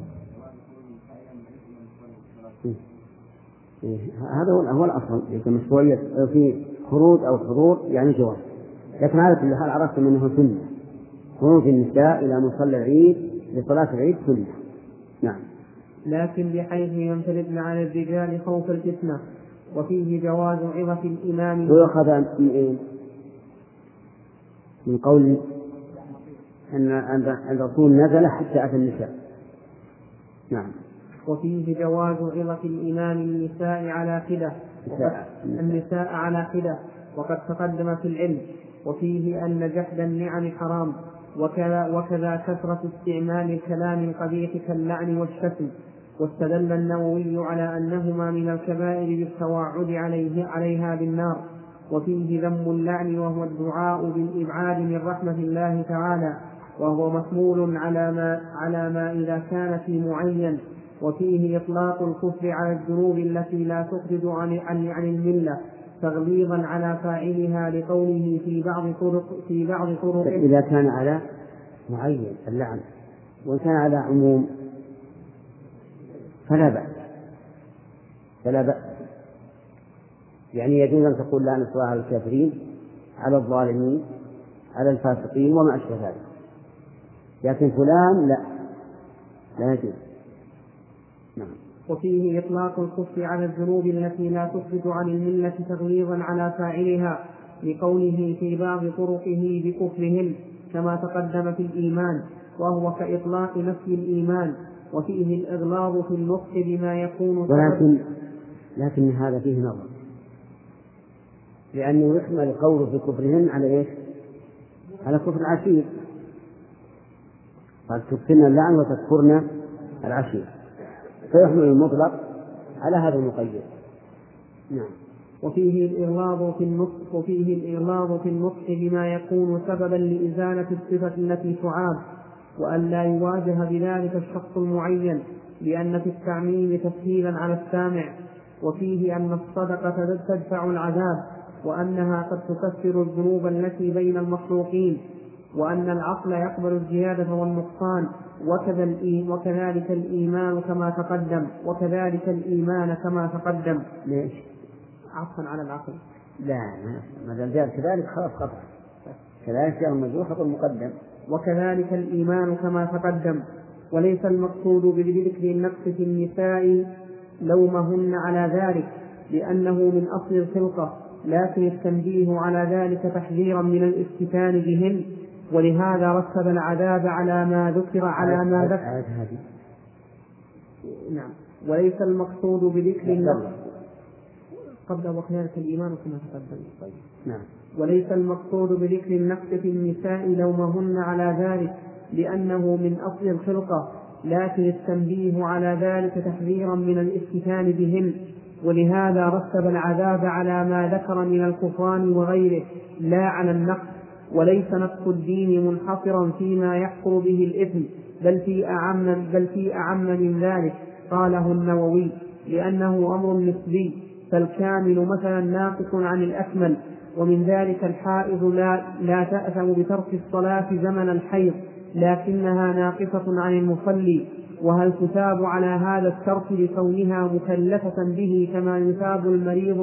هذا هو الأصل، لكن مشروعية في خروج أو حضور يعني جواز، لكن هذا في الحال عرفتم أنه سنة، خروج النساء إلى مصلى العيد لصلاة العيد سنة. نعم. لكن بحيث ينفردن عن الرجال خوف الفتنة. وفيه جواز عظة الإمام. ويؤخذ من قول أن الرسول نزل حتى أتى النساء. نعم. وفيه جواز عظة الإمام النساء على خلاف وقد تقدم في العلم. وفيه أن جحد النعم حرام، وكذا كثرة استعمال الكلام القبيح كاللعن والشتم. واستدل النووي على أنهما من الكبائر بالتوعد عليها بالنار. وفيه ذم اللعن وهو الدعاء بالإبعاد من رحمة الله تعالى، وهو محمول على ما إذا كان في معين. وفيه إطلاق الكفر على الذنوب التي لا تخرج عن الملة تغليظا على فاعلها لقوله في بعض طرق إذا كان على معين اللعن، وإن كان على عموم فلا بأس. يعني يجوز أن تقول لعن الله على الكافرين، على الظالمين، على الفاسقين وما أشبه ذلك، لكن فلان لا يجوز. نعم. وفيه إطلاق الكفر على الذنوب التي لا تخرج عن الملة تغليظا على فاعلها لقوله في بعض طرقه بكفرهم كما تقدم في الإيمان، وهو كإطلاق نفي الإيمان. وفيه الإغلاظ في النطق بما يكون لكن هذا فيه نظر، لأنه يحمل قوله في كفرهن على إيش؟ على كفر العشير، قد تكفرن اللعن وتكفرن العشير، فيحمل المطلق على هذا المقيد. نعم. وفيه الإغلاظ في النطق بما يكون سببا لإزالة الصفة التي تعاب، وأن لا يواجه بذلك الشخص المعين، لأن في التعميم تسهيلا على السامع. وفيه أن الصدقة تدفع العذاب، وأنها قد تكفر الذنوب التي بين المخلوقين، وأن العقل يقبل الزيادة والنقصان، وكذلك الإيمان كما تقدم. ليش؟ عطفا على العقل. لا ما دام جاء كذلك خلاص قطع، كذلك جاء المجروح خطأ المقدم. وكذلك الإيمان كما تقدم. وليس المقصود بذكر النقص في النساء لومهن على ذلك لأنه من أصل الخلقة، لكن التنبيه على ذلك تحذيرا من الافتتان بهن ولهذا رتب العذاب على ما ذكر نعم. وليس المقصود بذكر النقص قبل وخيانة الإيمان كما تقدم. نعم. وليس المقصود بذكر النقص في النساء لومهن على ذلك لأنه من أصل الخلقة، لكن التنبيه على ذلك تحذيرا من الافتتان بهن. ولهذا رتب العذاب على ما ذكر من الكفران وغيره لا على النقص. وليس نقص الدين منحصرا فيما يحصل به الإثم، بل في أعم من ذلك. قاله النووي لأنه أمر نسبي، فالكامل مثلا ناقص عن الأكمل. ومن ذلك الحائض لا تأثم بترك الصلاة زمن الحيض، لكنها ناقصة عن المصلي. وهل تثاب على هذا الترك لكونها مكلفة به كما يثاب المريض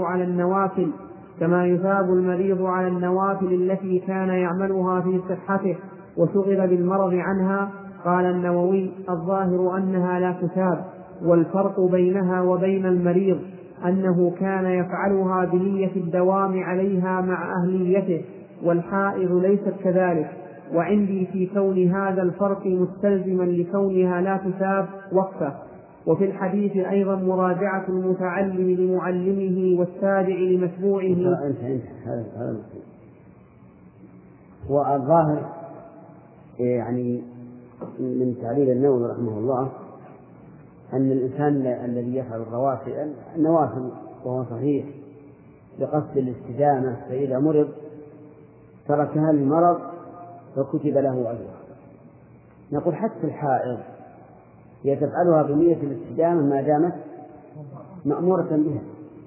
على النوافل التي كان يعملها في صحته وشغل بالمرض عنها؟ قال النووي الظاهر أنها لا تثاب، والفرق بينها وبين المريض أنه كان يفعلها بنية الدوام عليها مع أهليته، والحائض ليست كذلك. وعندي في كون هذا الفرق مستلزما لكونها لا تثاب وقفة. وفي الحديث أيضا مراجعة المتعلم لمعلمه والتابع لمتبوعه. والظاهر يعني من تعليل النووي رحمه الله أن الإنسان الذي يفعل النوافل وهو صحيح بقصد الاستدامة، فإذا مرض تركها للمرض فكتب له أجرها. نقول حتى الحائض هي تفعلها بنية الاستدامة ما دامت مأمورة بها،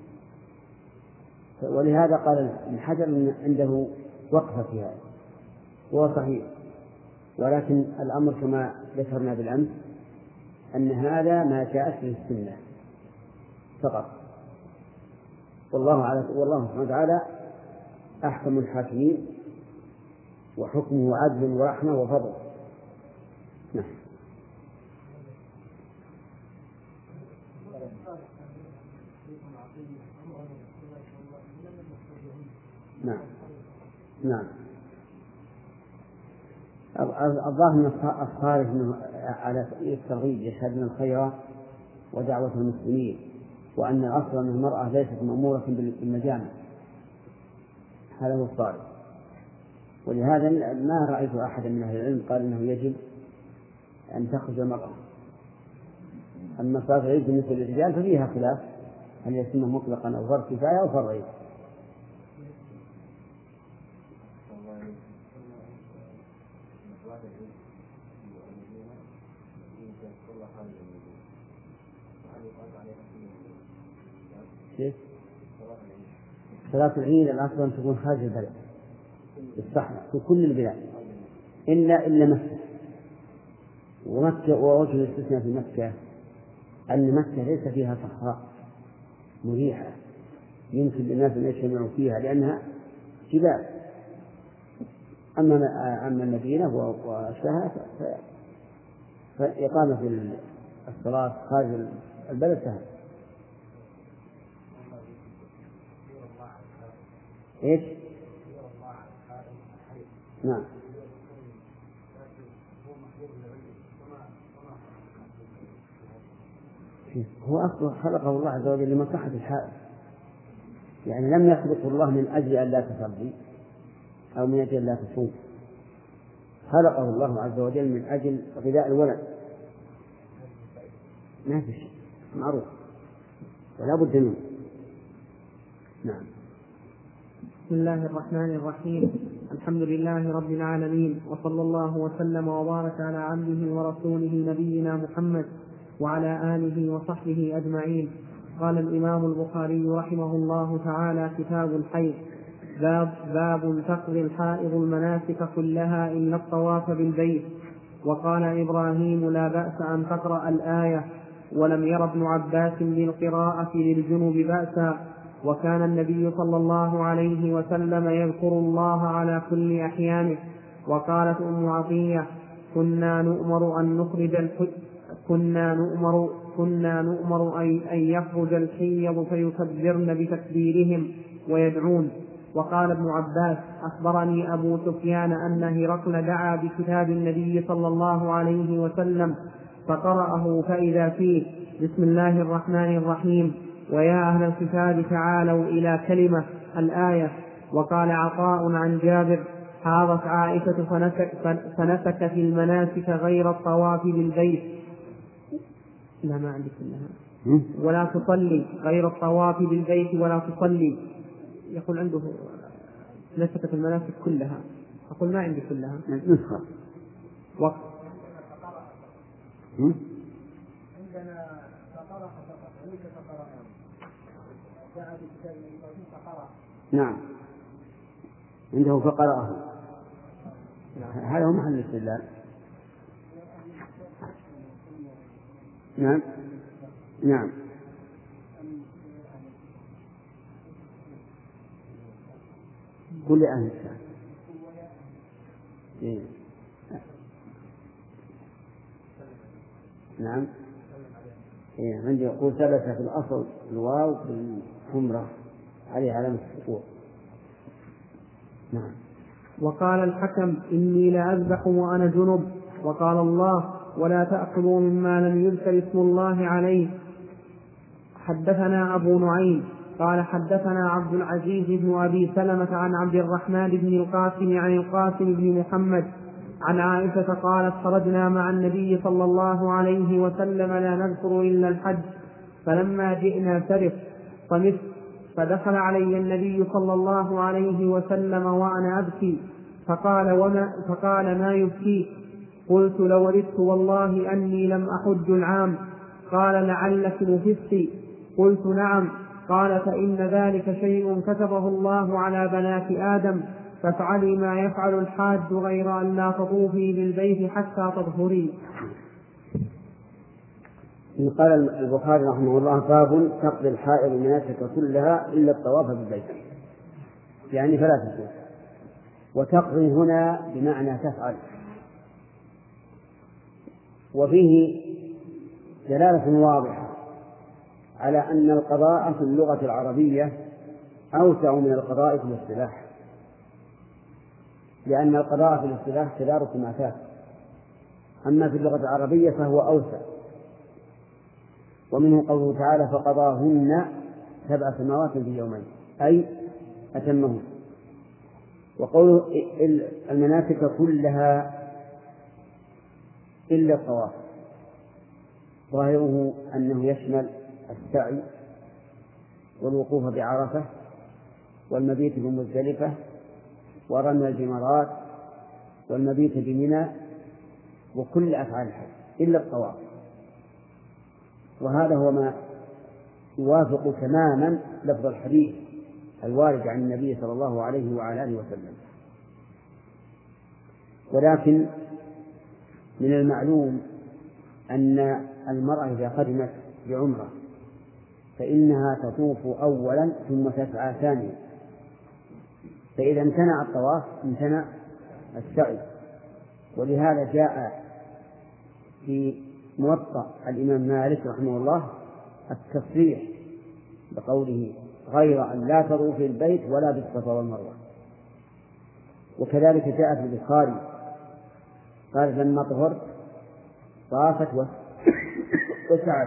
ولهذا قال ابن حجر عنده وقفة في هذا، وهو صحيح. ولكن الأمر كما ذكرنا بالأمس أن هذا ما جاءت به السنة فقط، والله سبحانه وتعالى أحكم الحاكمين، وحكمه عدل ورحمة وفضل. نعم. نعم. نعم. الظاهر من الصارف على الترغيب يشهدون الخير ودعوة المسلمين، وأن الأصل أن المرأة ليست مأمورة بالمجامع، هذا هو الصارف. ولهذا ما رأيت أحدا من أهل العلم قال إنه يجب أن تخرج المرأة. أما صلاة العيد بالنسبة للرجال ففيها خلاف، هل يسمى مطلقا أو فرض كفاية أو فرض عيد. صلاة العيد الأصل أن تكون خارج البلد الصحراء في كل البلاد إلا مكة. ومكة ووجه الاستثناء في مكة أن مكة ليس فيها صحراء مريحة يمكن للناس أن يجتمعوا فيها لأنها جبال. أما المدينة وأشباهها فإقامة الصلاة خارج البلد سهل. إيش؟ نعم. هو أصلا خلقه الله عز وجل لمصلحة الحائض، يعني لم يخلقه الله من أجل أن لا تصلي أو من أجل أن لا تصوم، خلقه الله عز وجل من أجل غذاء الولد. ما في شيء معروف ولا بد منه. نعم. بسم الله الرحمن الرحيم. الحمد لله رب العالمين، وصلى الله وسلم وبارك على عبده ورسوله نبينا محمد وعلى آله وصحبه أجمعين. قال الإمام البخاري رحمه الله تعالى: كتاب الحيض. باب تقضي الحائض المناسك كلها إلا الطواف بالبيت. وقال إبراهيم: لا بأس أن تقرأ الآية. ولم ير ابن عباس بالقراءة للجنوب بأسا. وكان النبي صلى الله عليه وسلم يذكر الله على كل أحيانه. وقالت أم عطية: كنا نؤمر أن يخرج الحيض فيكبرن بتكبيرهم ويدعون. وقال ابن عباس: أخبرني أبو سفيان أن هرقل دعا بكتاب النبي صلى الله عليه وسلم فقرأه فإذا فيه: بسم الله الرحمن الرحيم، ويا أهل الكتاب تعالوا إلى كلمة، الآية. وقال عطاء عن جابر: حاضت عائشة فنسك في المناسك غير الطواف بالبيت، لا ما عندي كلها، ولا تصلي، غير الطواف بالبيت ولا تصلي. يقول عنده نسك في المناسك كلها، أقول ما عندي كلها نسخة وقت. عندنا فقرأ فقط وليس فقرأ جاء بكتاب النبي فقرأ. نعم عنده فقرأه. هذا هو محل الاستدلال. نعم نعم كل أهل الشام. نعم عندي يقول ثبت في الأصل الواو بالحمرة عليه علامة السكون. نعم. وقال الحكم: إني لأذبح وأنا جنب، وقال الله: ولا تأكلوا مما لم يذكر اسم الله عليه. حدثنا أبو نعيم قال حدثنا عبد العزيز بن أبي سلمة عن عبد الرحمن بن القاسم عن القاسم بن محمد عن عائشة قالت: خرجنا مع النبي صلى الله عليه وسلم لا نذكر إلا الحج، فلما جئنا سرق طمست، فدخل علي النبي صلى الله عليه وسلم وأنا أبكي، فقال: ما يبكيك؟ قلت: لو ردت والله أني لم أحج العام. قال: لعلك نفست؟ قلت: نعم. قال: فإن ذلك شيء كتبه الله على بنات آدم، فافعلي ما يفعل الحاج غير أن لا تطوفي بالبيت حتى تطهري. قال البخاري رحمه الله: باب تقضي الحائض المناسك كلها إلا الطواف بالبيت، يعني فلا تطوف. وتقضي هنا بمعنى تفعل، وفيه دلالة واضحة على أن القضاء في اللغة العربية أوسع من القضاء في الاصطلاح، لأن القضاء في الاصطلاح تدارك ما فات، أما في اللغة العربية فهو أوسع. ومنه قوله تعالى: فقضاهن 7 سماوات في يومين، أي أتمهن. وقوله المناسك كلها إلا الطواف، ظاهره أنه يشمل السعي والوقوف بعرفة والمبيت بمزدلفة ورمي الجمرات والمبيت بمنى وكل أفعال الحج إلا الطواف. وهذا هو ما يوافق تماما لفظ الحديث الوارد عن النبي صلى الله عليه وعلى آله وسلم. ولكن من المعلوم أن المرأة إذا قدمت بعمرة فإنها تطوف أولا ثم تسعى ثانيا، فإذا امتنع الطواف امتنع السعي. ولهذا جاء في موطأ الإمام مالك رحمه الله التصريح بقوله: غير أن لا تطوف في البيت ولا بالصفا والمروة. وكذلك جاء في البخاري قال: لما طهرت طافت وسعت،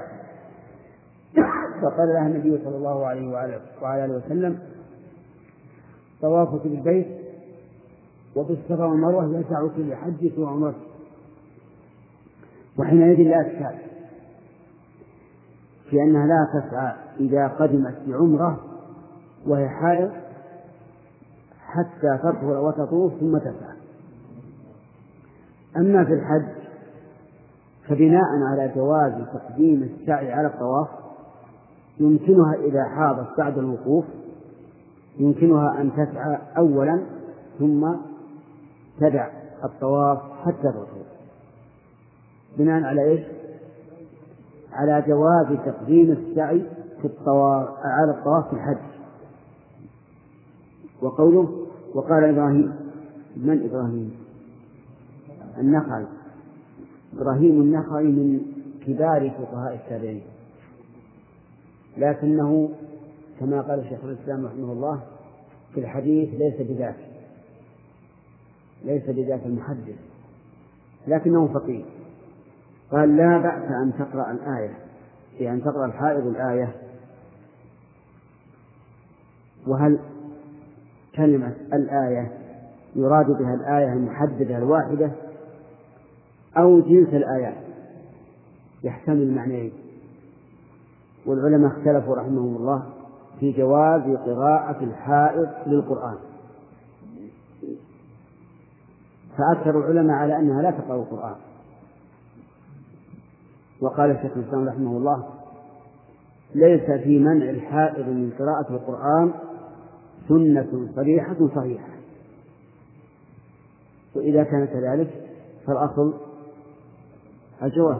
فقال لها النبي صلى الله عليه وعلى آله وسلم: طوافك بالبيت وبالصفا والمروة يسعك لحجك وعمرتك. وحينئذ لا إشكال في أنها لا تسعى إذا قدمت بعمرة وهي حائض حتى تطهر وتطوف ثم تسعى. أما في الحج فبناء على جواز تقديم السعي على الطواف يمكنها إذا حاضت بعد الوقوف يمكنها أن تسعى أولا ثم تدع الطواف حتى تطهر، بناء على إيش؟ على جواز تقديم السعي في الطواف على الطواف في الحج. وقوله: وقال إبراهيم، من إبراهيم؟ النخعي، إبراهيم النخعي من كبار فقهاء التابعين، لكنه كما قال شيخ الإسلام رحمه الله في الحديث ليس بذاك المحدث، لكنه فقيه. قال لا بأس أن تقرأ الآية، يعني تقرأ الحائض الآية. وهل كلمة الآية يراد بها الآية المحددة الواحدة أو جنس الآيات؟ يحتمل معنيين، والعلماء اختلفوا رحمهم الله في جواز قراءة الحائض للقرآن، فأكثر العلماء على أنها لا تقرأ القرآن. وقال الشيخ الإسلام رحمه الله ليس في منع الحائض من قراءة القرآن سنة صريحة صحيحة، وإذا كان كذلك فالأصل الجواز.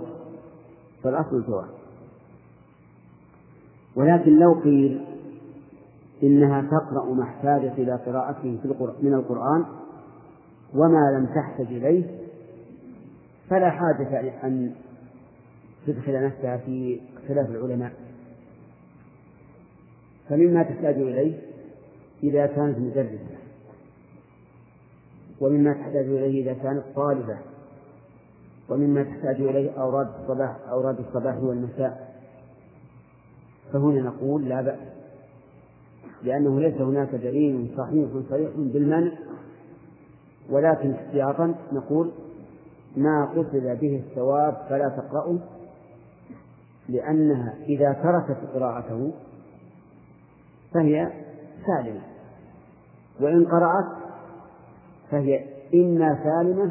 ولكن لو قيل إنها تقرأ ما احتاجت إلى قراءته من القرآن وما لم تحتج إليه، فلا حاجة أن تدخل نفسها في خلاف العلماء. فمما تحتاج إليه إذا كانت مدرسة، ومما تحتاج إليه إذا كانت طالبة، ومما تحتاج إليه أوراد الصباح والمساء، فهنا نقول لا بأس، لأنه ليس هناك دليل صحيح صريح بالمنع، ولكن احتياطا نقول ما قصد به الثواب فلا تقرأه، لأنها إذا تركت قراءته فهي سالمة، وإن قرأت فهي إما سالمة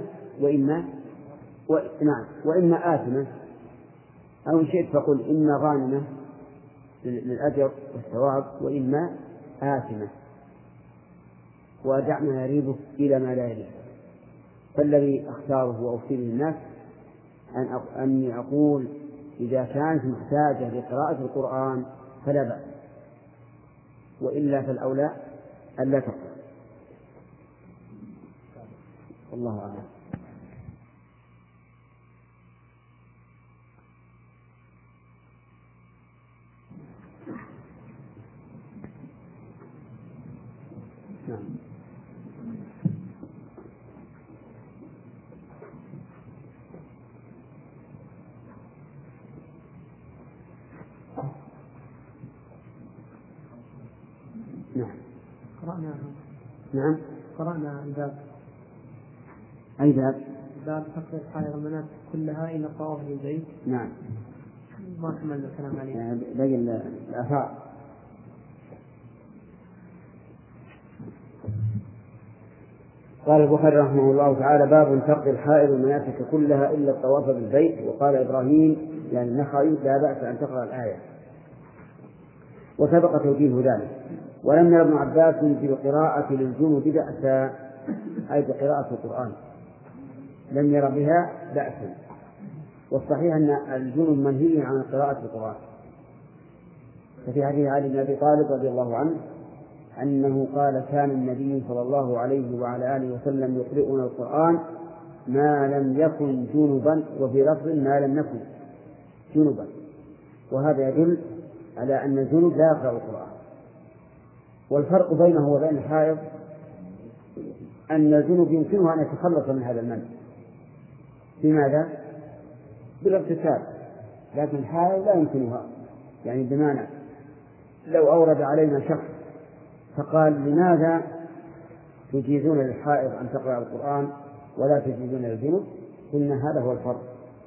وإما آثمة، أو إن شئت فقل إما غانمة للأجر والثواب وإما آثمة. ودعنا يريبك إلى ما لا يريب. فالذي أختاره وأفتي للناس أني أقول إذا كانت محتاجة لقراءة القرآن فلا بأس، وإلا فالأولى ألا تقرأ. والله أعلم. نعم. قرأنا الباب. أي باب؟ باب تقرير حائض المناسك كلها إلى الطواف بالبيت. نعم. ما كملنا الكلام عليه. يعني باقي الآثار. قال البخاري رحمه الله تعالى باب تقضي الحائض المناسك كلها إلا الطواف بالبيت. وقال إبراهيم يعني النخعي لا بأس أن تقرأ الآية، وسبق توجيه ذلك. ولم ير ابن عباس بالقراءة للجنوب بأسا، أي بقراءة القرآن لم ير بها بأسا. والصحيح أن الجنوب منهي عن قراءة القرآن. ففي حديث علي بن أبي طالب رضي الله عنه أنه قال كان النبي صلى الله عليه وعلى آله وسلم يقرئنا القرآن ما لم يكن جنبا، وفي لفظ ما لم نكن جنبا. وهذا يدل على أن الجنب لا يقرأ القرآن. والفرق بينه وبين الحائض أن الجنب يمكنه أن يتخلص من هذا المنع. بماذا؟ بالاغتسال. لكن الحائض لا يمكنها، يعني بمعنى لو أورد علينا شخص فقال لماذا تجيزون للحائض أن تقرأ القرآن ولا تجيزون للجنب، قلنا هذا هو الفرق.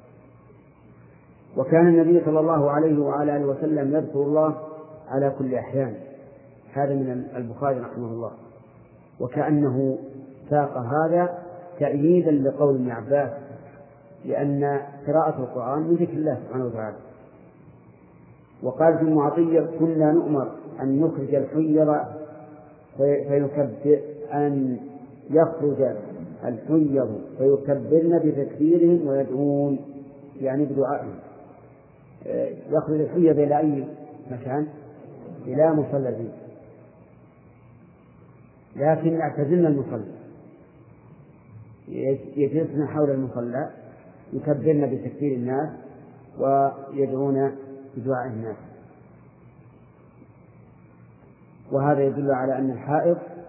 وكان النبي صلى الله عليه وعلى آله وسلم يذكر الله على كل أحيان. هذا من البخاري رحمه الله. وكأنه ساق هذا تأييدا لقول ابن عباس، لأن قراءة القرآن من ذكر الله سبحانه وتعالى. وقال ابن معطية كنا نؤمر أن نخرج الحيض فيكبر، أن يخرج الحيض فيكبرن بتكبيرهم ويدعون، يعني بدعائهم. يخرج الحيض إلى أي مكان؟ إلى مصلى العيد، لكن اعتزلنا المصلى، يجلسن حول المصلى يكبرن بتكبير الناس ويدعون بدعاء الناس. وهذا يدل على أن الحائض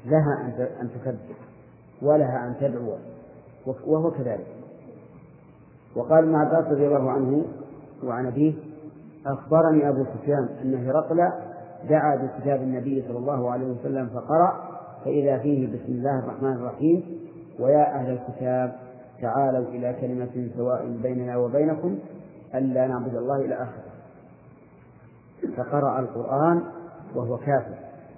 لها أن تكبر ولها أن تدعو، وهو كذلك. وقال ابن عباس رضي الله عنه وعن أبيه: أخبرني أبو سفيان أن هرقل دعا بكتاب النبي صلى الله عليه وسلم فقرأ فإذا فيه: بسم الله الرحمن الرحيم، ويا أهل الكتاب تعالوا إلى كلمة سواء بيننا وبينكم ألا نعبد الله إلى آخره. فقرأ القرآن وهو كافر،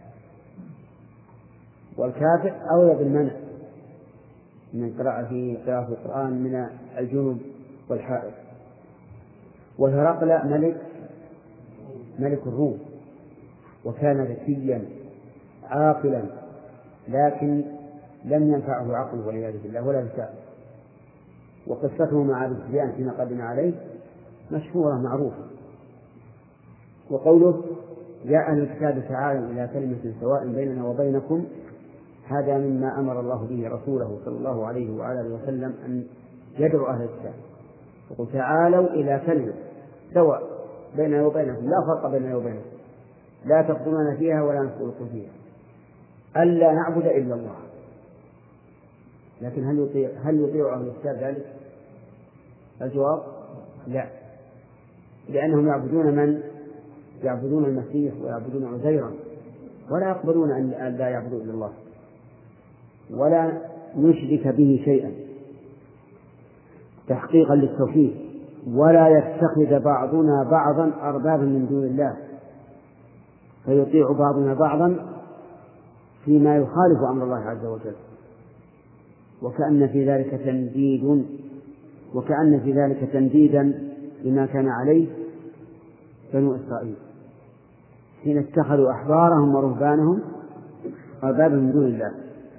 والكافر أولى بالمنع من قراءة القرآن من الجنوب والحائط. وهرقل ملك الروم، وكان ذكيا عاقلا، لكن لم ينفعه عقله والعياذ بالله ولا لسانه. وقصته مع أبي سفيان فيما قدم عليه مشهورة معروفة. وقوله: يا أهل الكتاب تعالوا إلى كلمة سواء بيننا وبينكم، هذا مما أمر الله به رسوله صلى الله عليه وعلى آله وسلم أن يدعو أهل الكتاب، يقول: تعالوا إلى كلمة سواء بيننا وبينكم، لا فرق بيننا وبينكم، لا تقتلون فيها ولا نقتلكم فيها، ألا نعبد إلا الله. لكن هل يطيع أهل الكتاب ذلك؟ الجواب: لا، لأنهم يعبدون المسيح ويعبدون عزيرا، ولا يقبلون أن لا يعبدوا إلا الله ولا نشرك به شيئا تحقيقا للتوحيد، ولا يتخذ بعضنا بعضا أربابا من دون الله فيطيع بعضنا بعضا فيما يخالف أمر الله عز وجل. وكأن في ذلك تنديدا لما كان عليه بنو إسرائيل حين اتخذوا أحبارهم ورهبانهم أربابا من دون الله.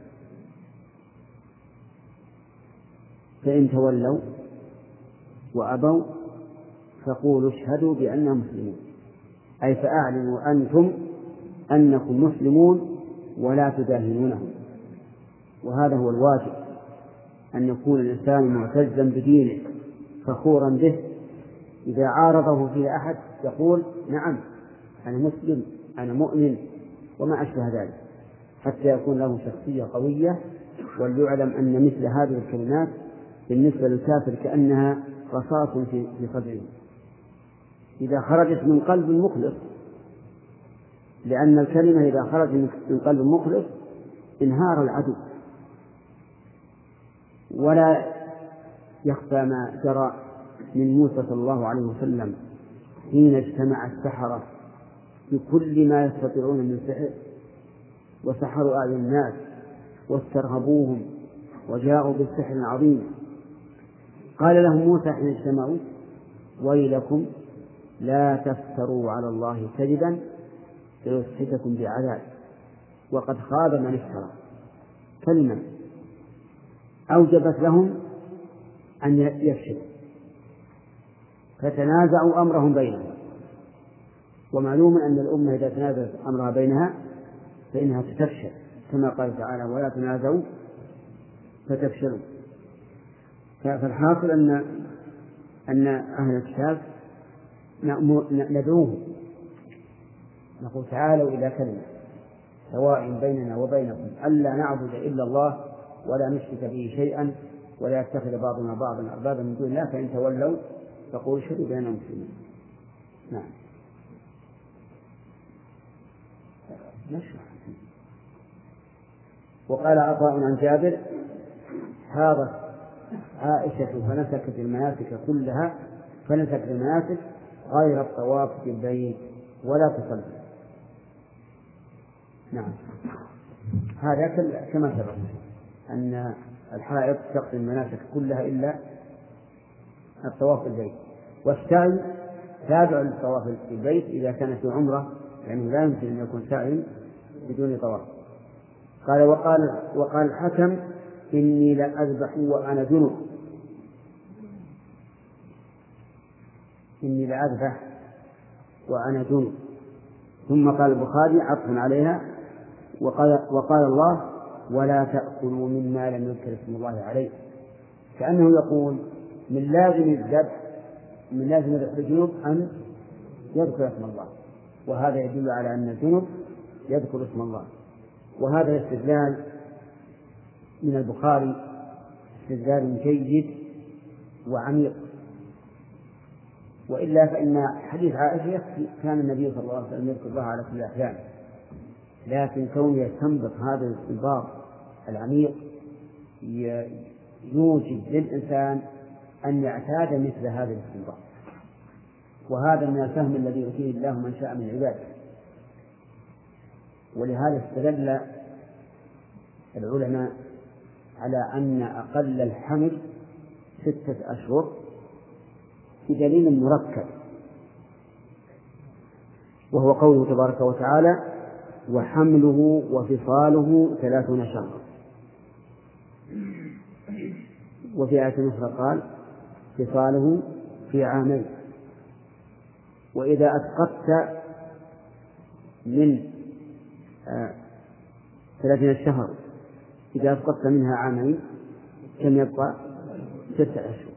فإن تولوا وأبوا فقولوا اشهدوا بأننا مسلمون، أي فأعلنوا أنتم أنكم مسلمون ولا تداهنونهم. وهذا هو الواجب، أن يكون الإنسان معتزا بدينه فخورا به، إذا عارضه فيه أحد يقول: نعم أنا مسلم، أنا مؤمن، وما أشبه ذلك، حتى يكون له شخصية قوية. وليعلم أن مثل هذه الكلمات بالنسبة للكافر كأنها رصاص في صدره إذا خرجت من قلب مخلص، لأن الكلمة إذا خرجت من قلب مخلص انهار العدو. ولا يخفى ما جرى من موسى صلى الله عليه وسلم حين اجتمع السحرة بكل ما يستطيعون من سحر وسحروا أعين الناس واسترهبوهم وجاءوا بالسحر العظيم. قال لهم موسى حين اجتمعوا: ويلكم لا تفتروا على الله كذبا فيسحتكم بعذاب وقد خاب من افترى. كلمة أوجبت لهم أن يفشلوا، فتنازعوا أمرهم بينهم. ومعلوم أن الأمة إذا تنازعت أمرها بينها فإنها تفشل، كما قال تعالى: ولا تنازعوا فتفشلوا. فالحاصل أن أهل الكتاب ندعوهم، نقول: تعالوا إلى كلمة سواء بيننا وبينكم ألا نعبد إلا الله ولا نشرك به شيئا ولا يتخذ بعضنا بعضا أربابا من دون الله، فإن تولوا فقولوا اشهدوا بأننا مسلمون. نعم. وقال عطاء عن جابر: حاضت عائشة فنسكت المناسك كلها، فنسكت المناسك غير الطواف بالبيت ولا تصلي. نعم، هذا كما سبق أن الحائض تقضي المناسك كلها إلا الطواف بالبيت، والسعي تابع للطواف بالبيت إذا كان في عمرة، يعني لا يمكن أن يكون سعي بدون طواف. قال: وقال الحكم: إني لأذبح وأنا جنب. إني لأذبح وأنا جنب. ثم قال البخاري عطفا عليها: وقال الله: ولا تأكلوا مما لم يذكر اسم الله عليه. كأنه يقول من لازم الذبح الجنوب أن يذكر اسم الله، وهذا يدل على أن الجنوب يذكر اسم الله. وهذا الاستدلال من البخاري استدلال جيد وعميق، وإلا فإن حديث عائشة يكفي، كان النبي صلى الله عليه وسلم يذكر الله على كل أحيان، لكن كونه يستنبط هذا الاستنباط العميق يوجب للإنسان أن يعتاد مثل هذا الاستنباط، وهذا من الفهم الذي يؤتيه الله من شاء من عباده. ولهذا استدل العلماء على أن أقل الحمل 6 أشهر بدليل مركب، وهو قوله تبارك وتعالى: وحمله وفصاله 30 شهرا. وفي آية أخرى قال: فصاله في عامين. وإذا أسقطت من 30 شهر، إذا أسقطت منها عامين كم يبقى؟ 6 أشهر.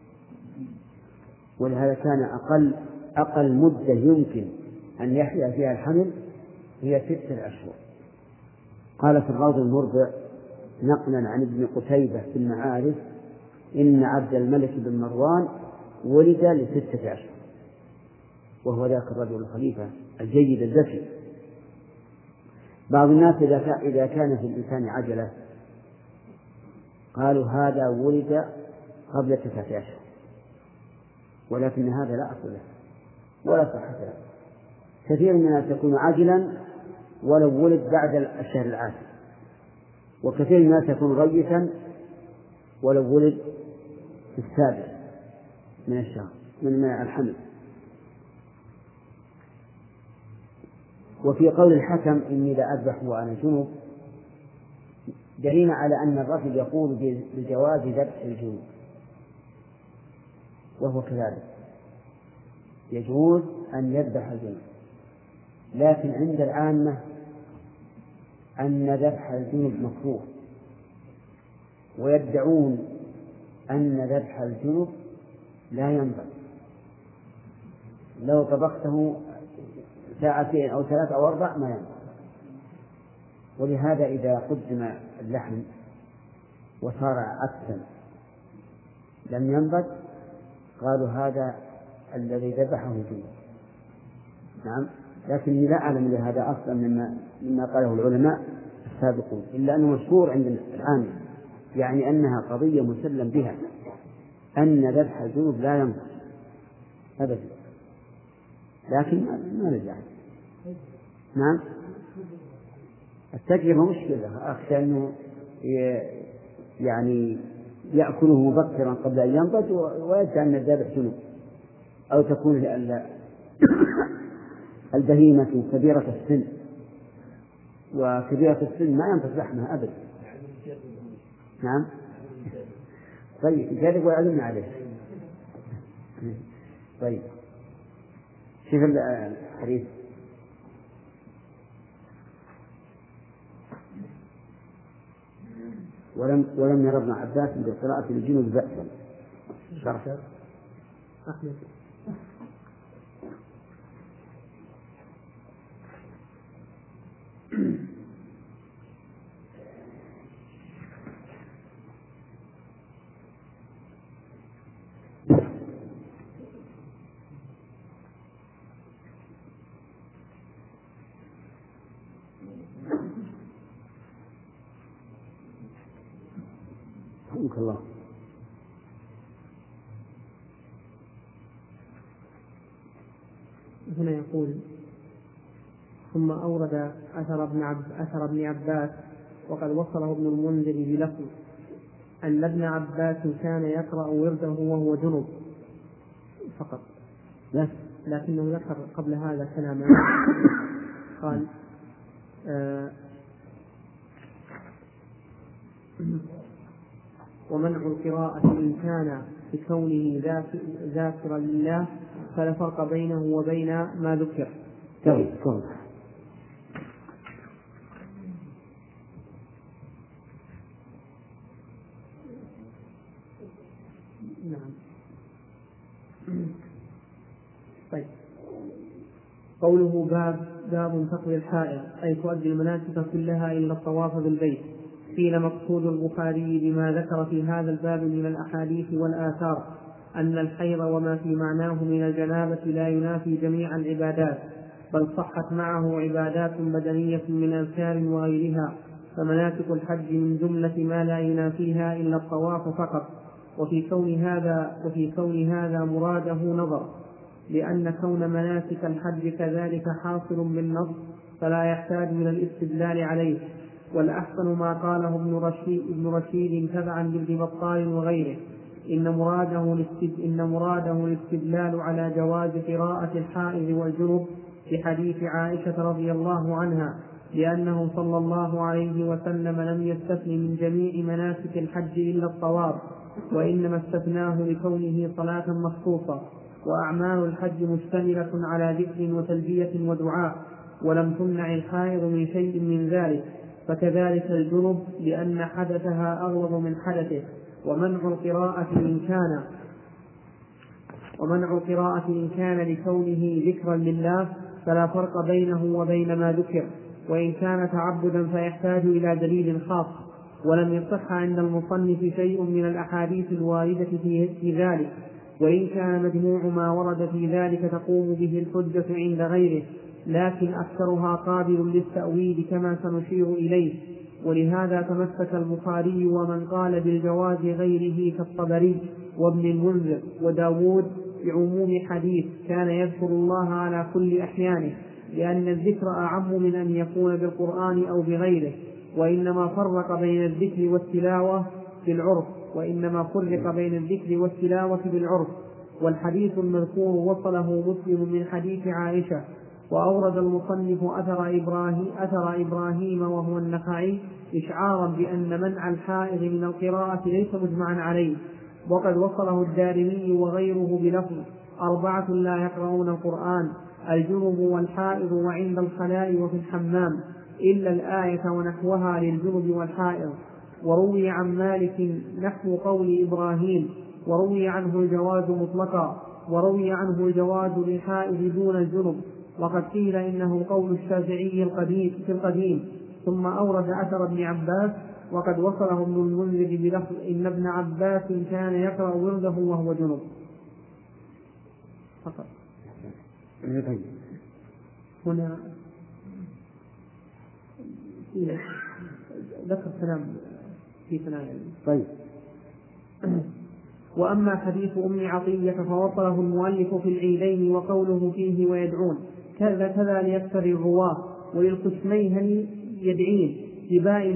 ولهذا كان أقل مدة يمكن أن يحيا فيها الحمل هي 6 أشهر. قال في الروض المربع نقلا عن ابن قتيبة في المعارف: إن عبد الملك بن مروان ولد ل6 أشهر، وهو ذاك الرجل الخليفة الجيد الذكي. بعض الناس إذا كان في الإنسان عجلة قالوا هذا ولد قبل 9 أشهر، ولكن هذا لا أصل له ولا صحة له. كثير من الناس يكون عاجلا ولو ولد بعد الشهر العاشر، وكثير من الناس يكون غيثا ولو ولد في 7 من الشهر من الحمل. وفي قول الحكم: إني لا أذبح وأنا جنب، دليل على أن الرجل يقول بجواز ذبح الجنوب، وهو كذلك يجوز أن يذبح الجنوب، لكن عند العامة أن ذبح الجنوب مكروه، ويدعون أن ذبح الجنوب لا ينبغي، لو طبخته 2 أو 3 أو 4 ما ينبغي. ولهذا إذا قدم اللحم وصار عدسا لم ينبغ، قالوا هذا الذي ذبحه جنوب. نعم، لكني لا أعلم لهذا أصلا مما قاله العلماء السابقون، إلا أنه مشهور عند العامة، يعني أنها قضية مسلم بها، أن ذبح الجنوب لا ينبغي أبدا، لكن ما نرجع. نعم، التجربة مشكلة، أخشى أنه يعني يأكله مبكرا قبل أن ينضج ويدعي أن الذبح جنوب، أو تكون البهيمة كبيرة السن، وكبيرة السن ما ينضج لحمها أبدا. نعم، طيب جرب ويعلمنا عليه. طيب شوف الحديث: ولم ير ابن عباس بقراءة الجنوب بأسا. شرح أحمد. الله. هنا يقول: ثم أورد أثر ابن عباس، وقد وصله ابن المنذر بلفظ أن ابن عباس كان يقرأ ورده وهو جنب فقط، لكنه ذكر قبل هذا كلاما قال: ومنع القراءة إن كان بكونه ذاكرا لله فلا فرق بينه وبين ما ذكر. نعم. طيب، قوله باب تقضي الحائض أي تؤدي المناسك كلها إلا الطواف بالبيت. قيل مقصود البخاري بما ذكر في هذا الباب من الأحاديث والآثار أن الحيض وما في معناه من الجنابة لا ينافي جميع العبادات، بل صحت معه عبادات بدنية من أذكار وغيرها، فمناسك الحج من جملة ما لا ينافيها إلا الطواف فقط. وفي كون هذا مراده نظر، لأن كون مناسك الحج كذلك حاصل بالنص فلا يحتاج إلى الاستدلال عليه. والأحسن ما قاله ابن رشيد تبعا لابن بطال وغيره، إن مراده الاستدلال على جواز قراءة الحائض والجنب في حديث عائشة رضي الله عنها، لأنه صلى الله عليه وسلم لم يستثن من جميع مناسك الحج إلا الطواف، وإنما استثناه لكونه صلاة مخصوصة. وأعمال الحج مشتملة على ذكر وتلبية ودعاء، ولم تمنع الحائض من شيء من ذلك، فكذلك الجنب لأن حدثها أغلظ من حدثه. ومنع القراءة إن كان لكونه ذكرا لله فلا فرق بينه وبين ما ذكر، وإن كان تعبدا فيحتاج إلى دليل خاص. ولم يصح عند المصنف شيء من الأحاديث الواردة في ذلك، وإن كان مجموع ما ورد في ذلك تقوم به الحجة عند غيره، لكن أكثرها قابل للتأويل كما سنشير إليه. ولهذا تمسك البخاري ومن قال بالجواز غيره كالطبري وابن المنذر وداود بعموم حديث كان يذكر الله على كل أحيانه، لأن الذكر أعم من أن يكون بالقرآن أو بغيره، وإنما فرق بين الذكر والتلاوة بالعرف. والحديث المذكور وصله مسلم من حديث عائشة. وأورد المصنف أثر إبراهيم وهو النخعي إشعارا بأن منع الحائض من القراءة ليس مجمعا عليه، وقد وصله الدارمي وغيره بلفظ 4 لا يقرؤون القرآن: الجنب والحائض وعند الخلاء وفي الحمام، إلا الآية ونحوها للجنب والحائض. وروي عن مالك نحو قول إبراهيم، وروي عنه الجواز مطلقا، وروي عنه الجواز للحائض دون الجنب، وقد قيل إنه قول الشافعي في القديم. ثم أورد أثر ابن عباس، وقد وصله ابن المنذر بلفظ إن ابن عباس كان يقرأ ورده وهو جنب فقط. هنا ذكر كلام في ثنايا. طيب. وأما حديث أم عطية فوصله المؤلف في العيدين وقوله فيه ويدعون كذا ليكثر الرواه، وللقسمين يدعين بباء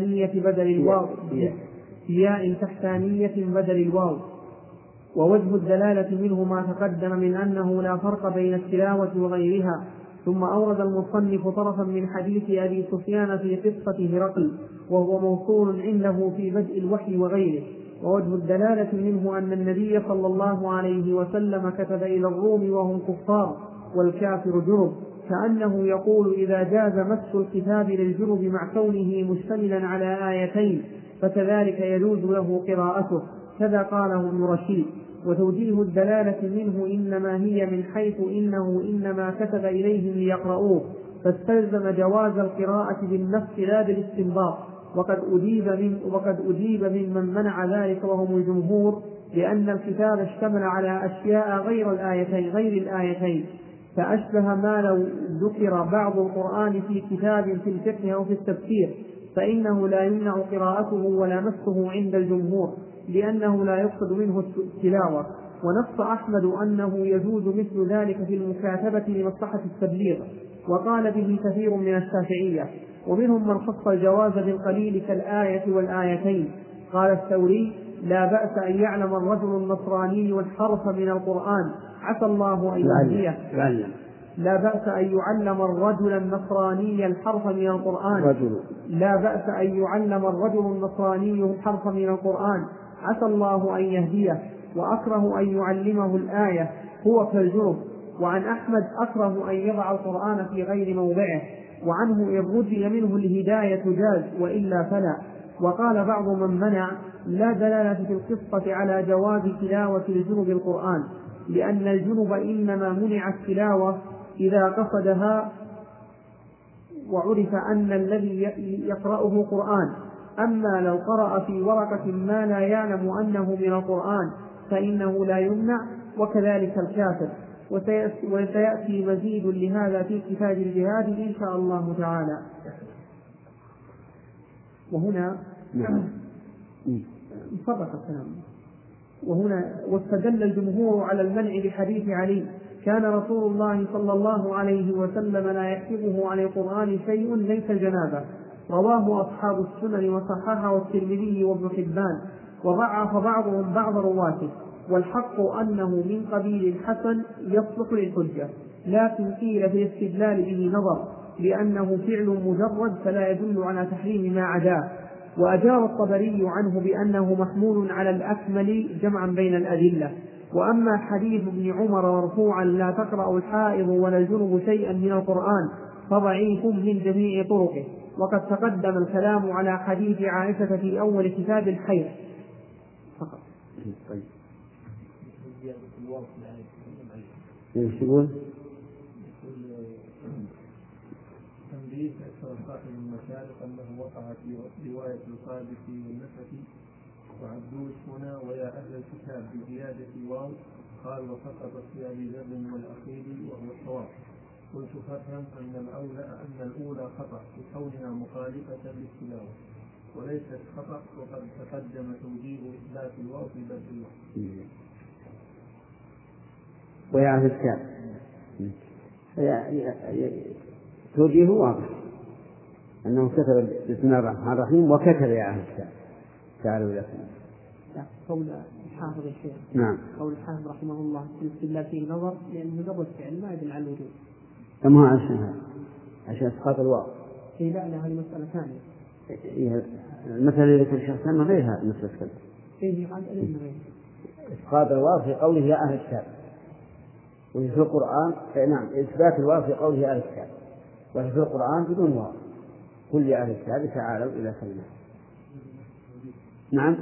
تحتانية بدل الواو. ووجه الدلالة منه ما تقدم من أنه لا فرق بين التلاوة وغيرها. ثم أورد المصنف طرفا من حديث أبي سفيان في قصة هرقل، وهو موصول عنده في بدء الوحي وغيره. ووجه الدلالة منه أن النبي صلى الله عليه وسلم كتب إلى الروم وهم كفار والكافر جنب، كأنه يقول إذا جاز مس الكتاب للجنب مع كونه مشتملا على آيتين فكذلك يجوز له قراءته، كذا قاله ابن رشيد. وتوجيه الدلالة منه إنما هي من حيث إنه إنما كتب إليهم ليقرؤوه، فاستلزم جواز القراءة بالنفس لا بالاستنباط. وقد أجيب ممن منع ذلك وهم الجمهور، لأن الكتاب اشتمل على أشياء غير الآيتين، فأشبه ما لو ذكر بعض القرآن في كتاب في الفقه أو في التفسير، فإنه لا يمنع قراءته ولا مسه عند الجمهور، لأنه لا يقصد منه التلاوة. ونص أحمد أنه يجوز مثل ذلك في المكاتبة لمصلحة التبليغ، وقال به كثير من الشافعية، ومنهم من خص الجواز بالقليل كالآية والآيتين. قال الثوري لا بأس أن يعلم الرجل النصراني الحرف من القرآن عسى الله أن يهديه. لا بأس أن يعلم الرجل النصراني الحرف من القرآن عسى الله أن يهديه، وأكره أن يعلمه الآية هو كالجنب. وعن أحمد أكره أن يضع القرآن في غير موضعه، وعنه إن رجي منه الهداية جاز وإلا فلا. وقال بعض من منع لا دلالة في القصة على جواز تلاوة الجنب القرآن، لأن الجنب إنما منع التلاوة إذا قصدها وعرف أن الذي يقرأه قرآن. أما لو قرأ في ورقة ما لا يعلم أنه من القرآن فإنه لا يمنع، وكذلك الكافر. وسيأتي مزيد لهذا في كتاب الجهاد إن شاء الله تعالى. وهنا فرق الكلام. وهنا واستدل الجمهور على المنع بحديث علي: كان رسول الله صلى الله عليه وسلم لا يحسبه عن القرآن شيء ليس جنابه. رواه أصحاب السنن وصححه الترمذي وابن حبان، وضعف بعضهم بعض رواته. والحق أنه من قبيل الحسن يصلح للحجة، لكن قيل في الاستدلال به نظر، لأنه فعل مجرد فلا يدل على تحريم ما عداه. وأجاب الطبري عنه بأنه محمول على الأكمل جمعا بين الأدلة. وأما حديث ابن عمر مرفوعا: لا تقرأ الحائض ولا الجنب شيئا من القرآن، فضعيف من جميع طرقه. وقد تقدم الكلام على حديث عائشة في أول كتاب الحيض فقط. تنبيه أكثر صاحب المشارق أنه وقع في رواية القادسي والنسفي وعبدوس هنا: ويا أهل الكتاب بزيادة واو. قال: وسقط في أبي ذر والأخيل وهو الصواب. قلت: فافهم أن الأولى خطأ في كونها مخالفة للتلاوة، وليست خطأ وقد تقدم توجيه إثبات الواو في بدء الوقت. ويا أهل الكتاب توجيه واضح أنه كتب بسم الله الرحمن الرحيم وكتب يا أهل الكتاب تعالوا إلى قول الحافظ الشيخ. نعم. قول الحافظ رحمه الله في الاستدلال فيه نظر، لأنه قبل الفعل ما يدل على الوجود. كما هو عشان إسقاط الواو. إيه لا هذه مسألة ثانية. المثل الذي ذكر الشيخ سلمى غيرها مسألة كذا. إيه قال غير. إسقاط الواو في قوله يا أهل الكتاب، وفي القرآن نعم إثبات الواو في قوله يا أهل الكتاب، وفي القرآن بدون واو: قل يا أهل الكتاب تعالوا إلى كلمة. نعم.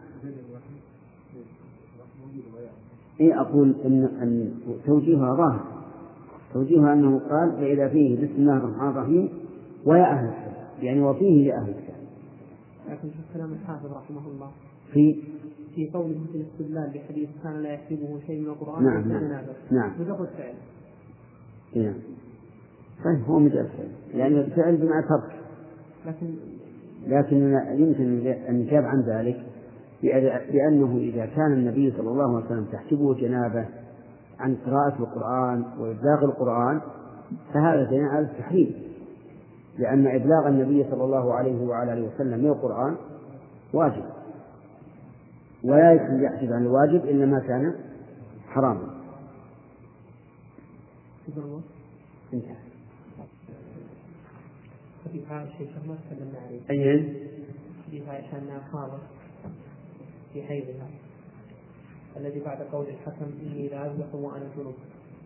إيه أقول إن توجيهها ظاهر، توجيهها أنه قال: فإذا فيه بسم الله الرحمن الرحيم ويا أهل الكتاب، يعني وفيه لأهل الكتاب. لكن شوف كلام الحافظ رحمه الله في قوله في الاستدلال بحديث كان لا يحسبه شيء من القرآن. نعم. بلفظ فعل. نعم. طيب هو مجرد فعل، يعني الفعل بمعنى ترك. لكن يمكن أن يجاب عن ذلك بأنه إذا كان النبي صلى الله عليه وسلم تحسبه جنابه عن قراءة القرآن وإبلاغ القرآن، فهذا دليل على التحريم، لأن إبلاغ النبي صلى الله عليه وعلى آله وسلم من القرآن واجب، ولا يحسب عن الواجب إلا ما كان حراما. انتهى. حديث عائشة ما تكلمنا عليه. أين؟ حديث عائشة أنها حاضر في حيضها، الذي بعد قول الحكم: إني لا أذبح وأنا جنوب.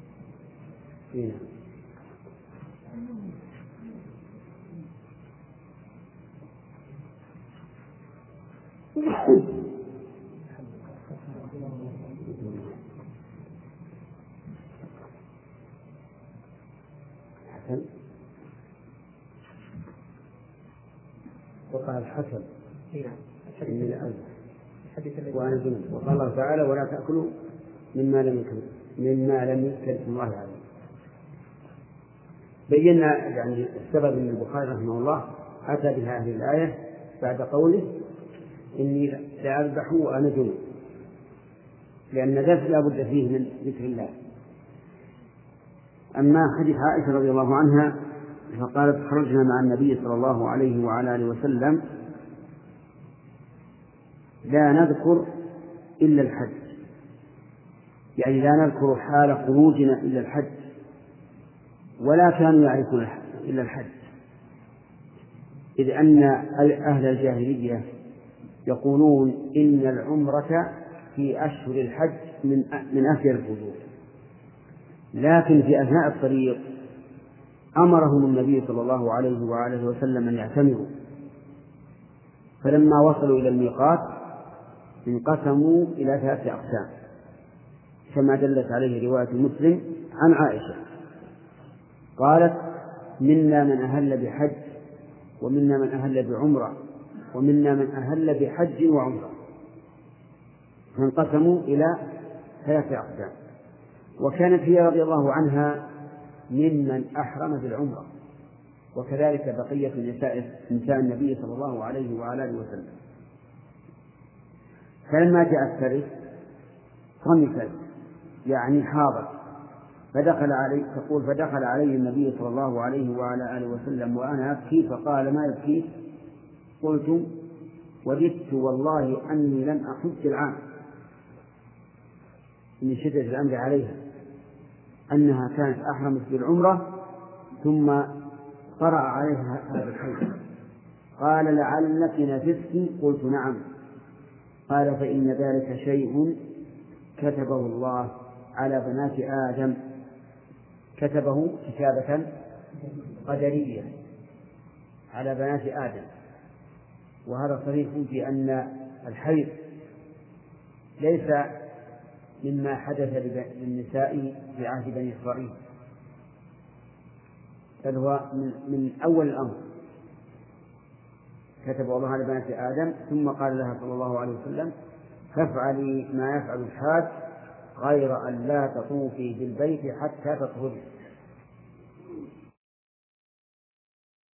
وقال الحكم: إني لا أذبح وأنا جنوب. وقال الله تعالى: ولا تأكلوا مما لم يذكر اسم الله عليه. بينا يعني السبب من البخاري رحمه الله أتى بهذه الآية بعد قوله: إني لا أذبح وأنا جنوب، لأن ذلك لا بد فيه من ذكر الله. أما حديث عائشة رضي الله عنها فقالت: خرجنا مع النبي صلى الله عليه وعلى آله وسلم لا نذكر إلا الحج، يعني لا نذكر حال خروجنا إلا الحج، ولا كانوا يعرفون إلا الحج، إذ أن أهل الجاهلية يقولون إن العمرة في أشهر الحج من أفضل الفضول، لكن في أثناء الطريق أمرهم النبي صلى الله عليه وآله وسلم أن يعتمروا، فلما وصلوا إلى الميقات انقسموا إلى 3 أقسام، كما دلت عليه رواية مسلم عن عائشة قالت: منا من أهل بحج ومنا من أهل بعمرة ومنا من أهل بحج وعمرة، فانقسموا إلى 3 أقسام. وكانت هي رضي الله عنها ممن أحرم بالعمرة، وكذلك بقية نساء النبي صلى الله عليه وعلى آله وسلم. فلما جاءت ترث طمست يعني حاضت، فدخل علي النبي صلى الله عليه وعلى آله وسلم وأنا أبكي، فقال: ما يبكيك؟ قلت: وددت والله أني لم أحج العام، من شدة الأمر عليها أنها كانت أحرمت بالعمرة ثم قرأ عليها هذا الحديث. قال: لعلك نفست؟ قلت: نعم. قال: فإن ذلك شيء كتبه الله على بنات آدم، كتبه كتابة قدرية على بنات آدم. وهذا صريح في أن الحيض ليس مما حدث للنساء في عهد بني إسرائيل، بل هو من أول الأمر كتب الله على بنات آدم، ثم قال لها صلى الله عليه وسلم: فافعلي ما يفعل الحاج غير أن لا تطوفي بالبيت حتى تطهري.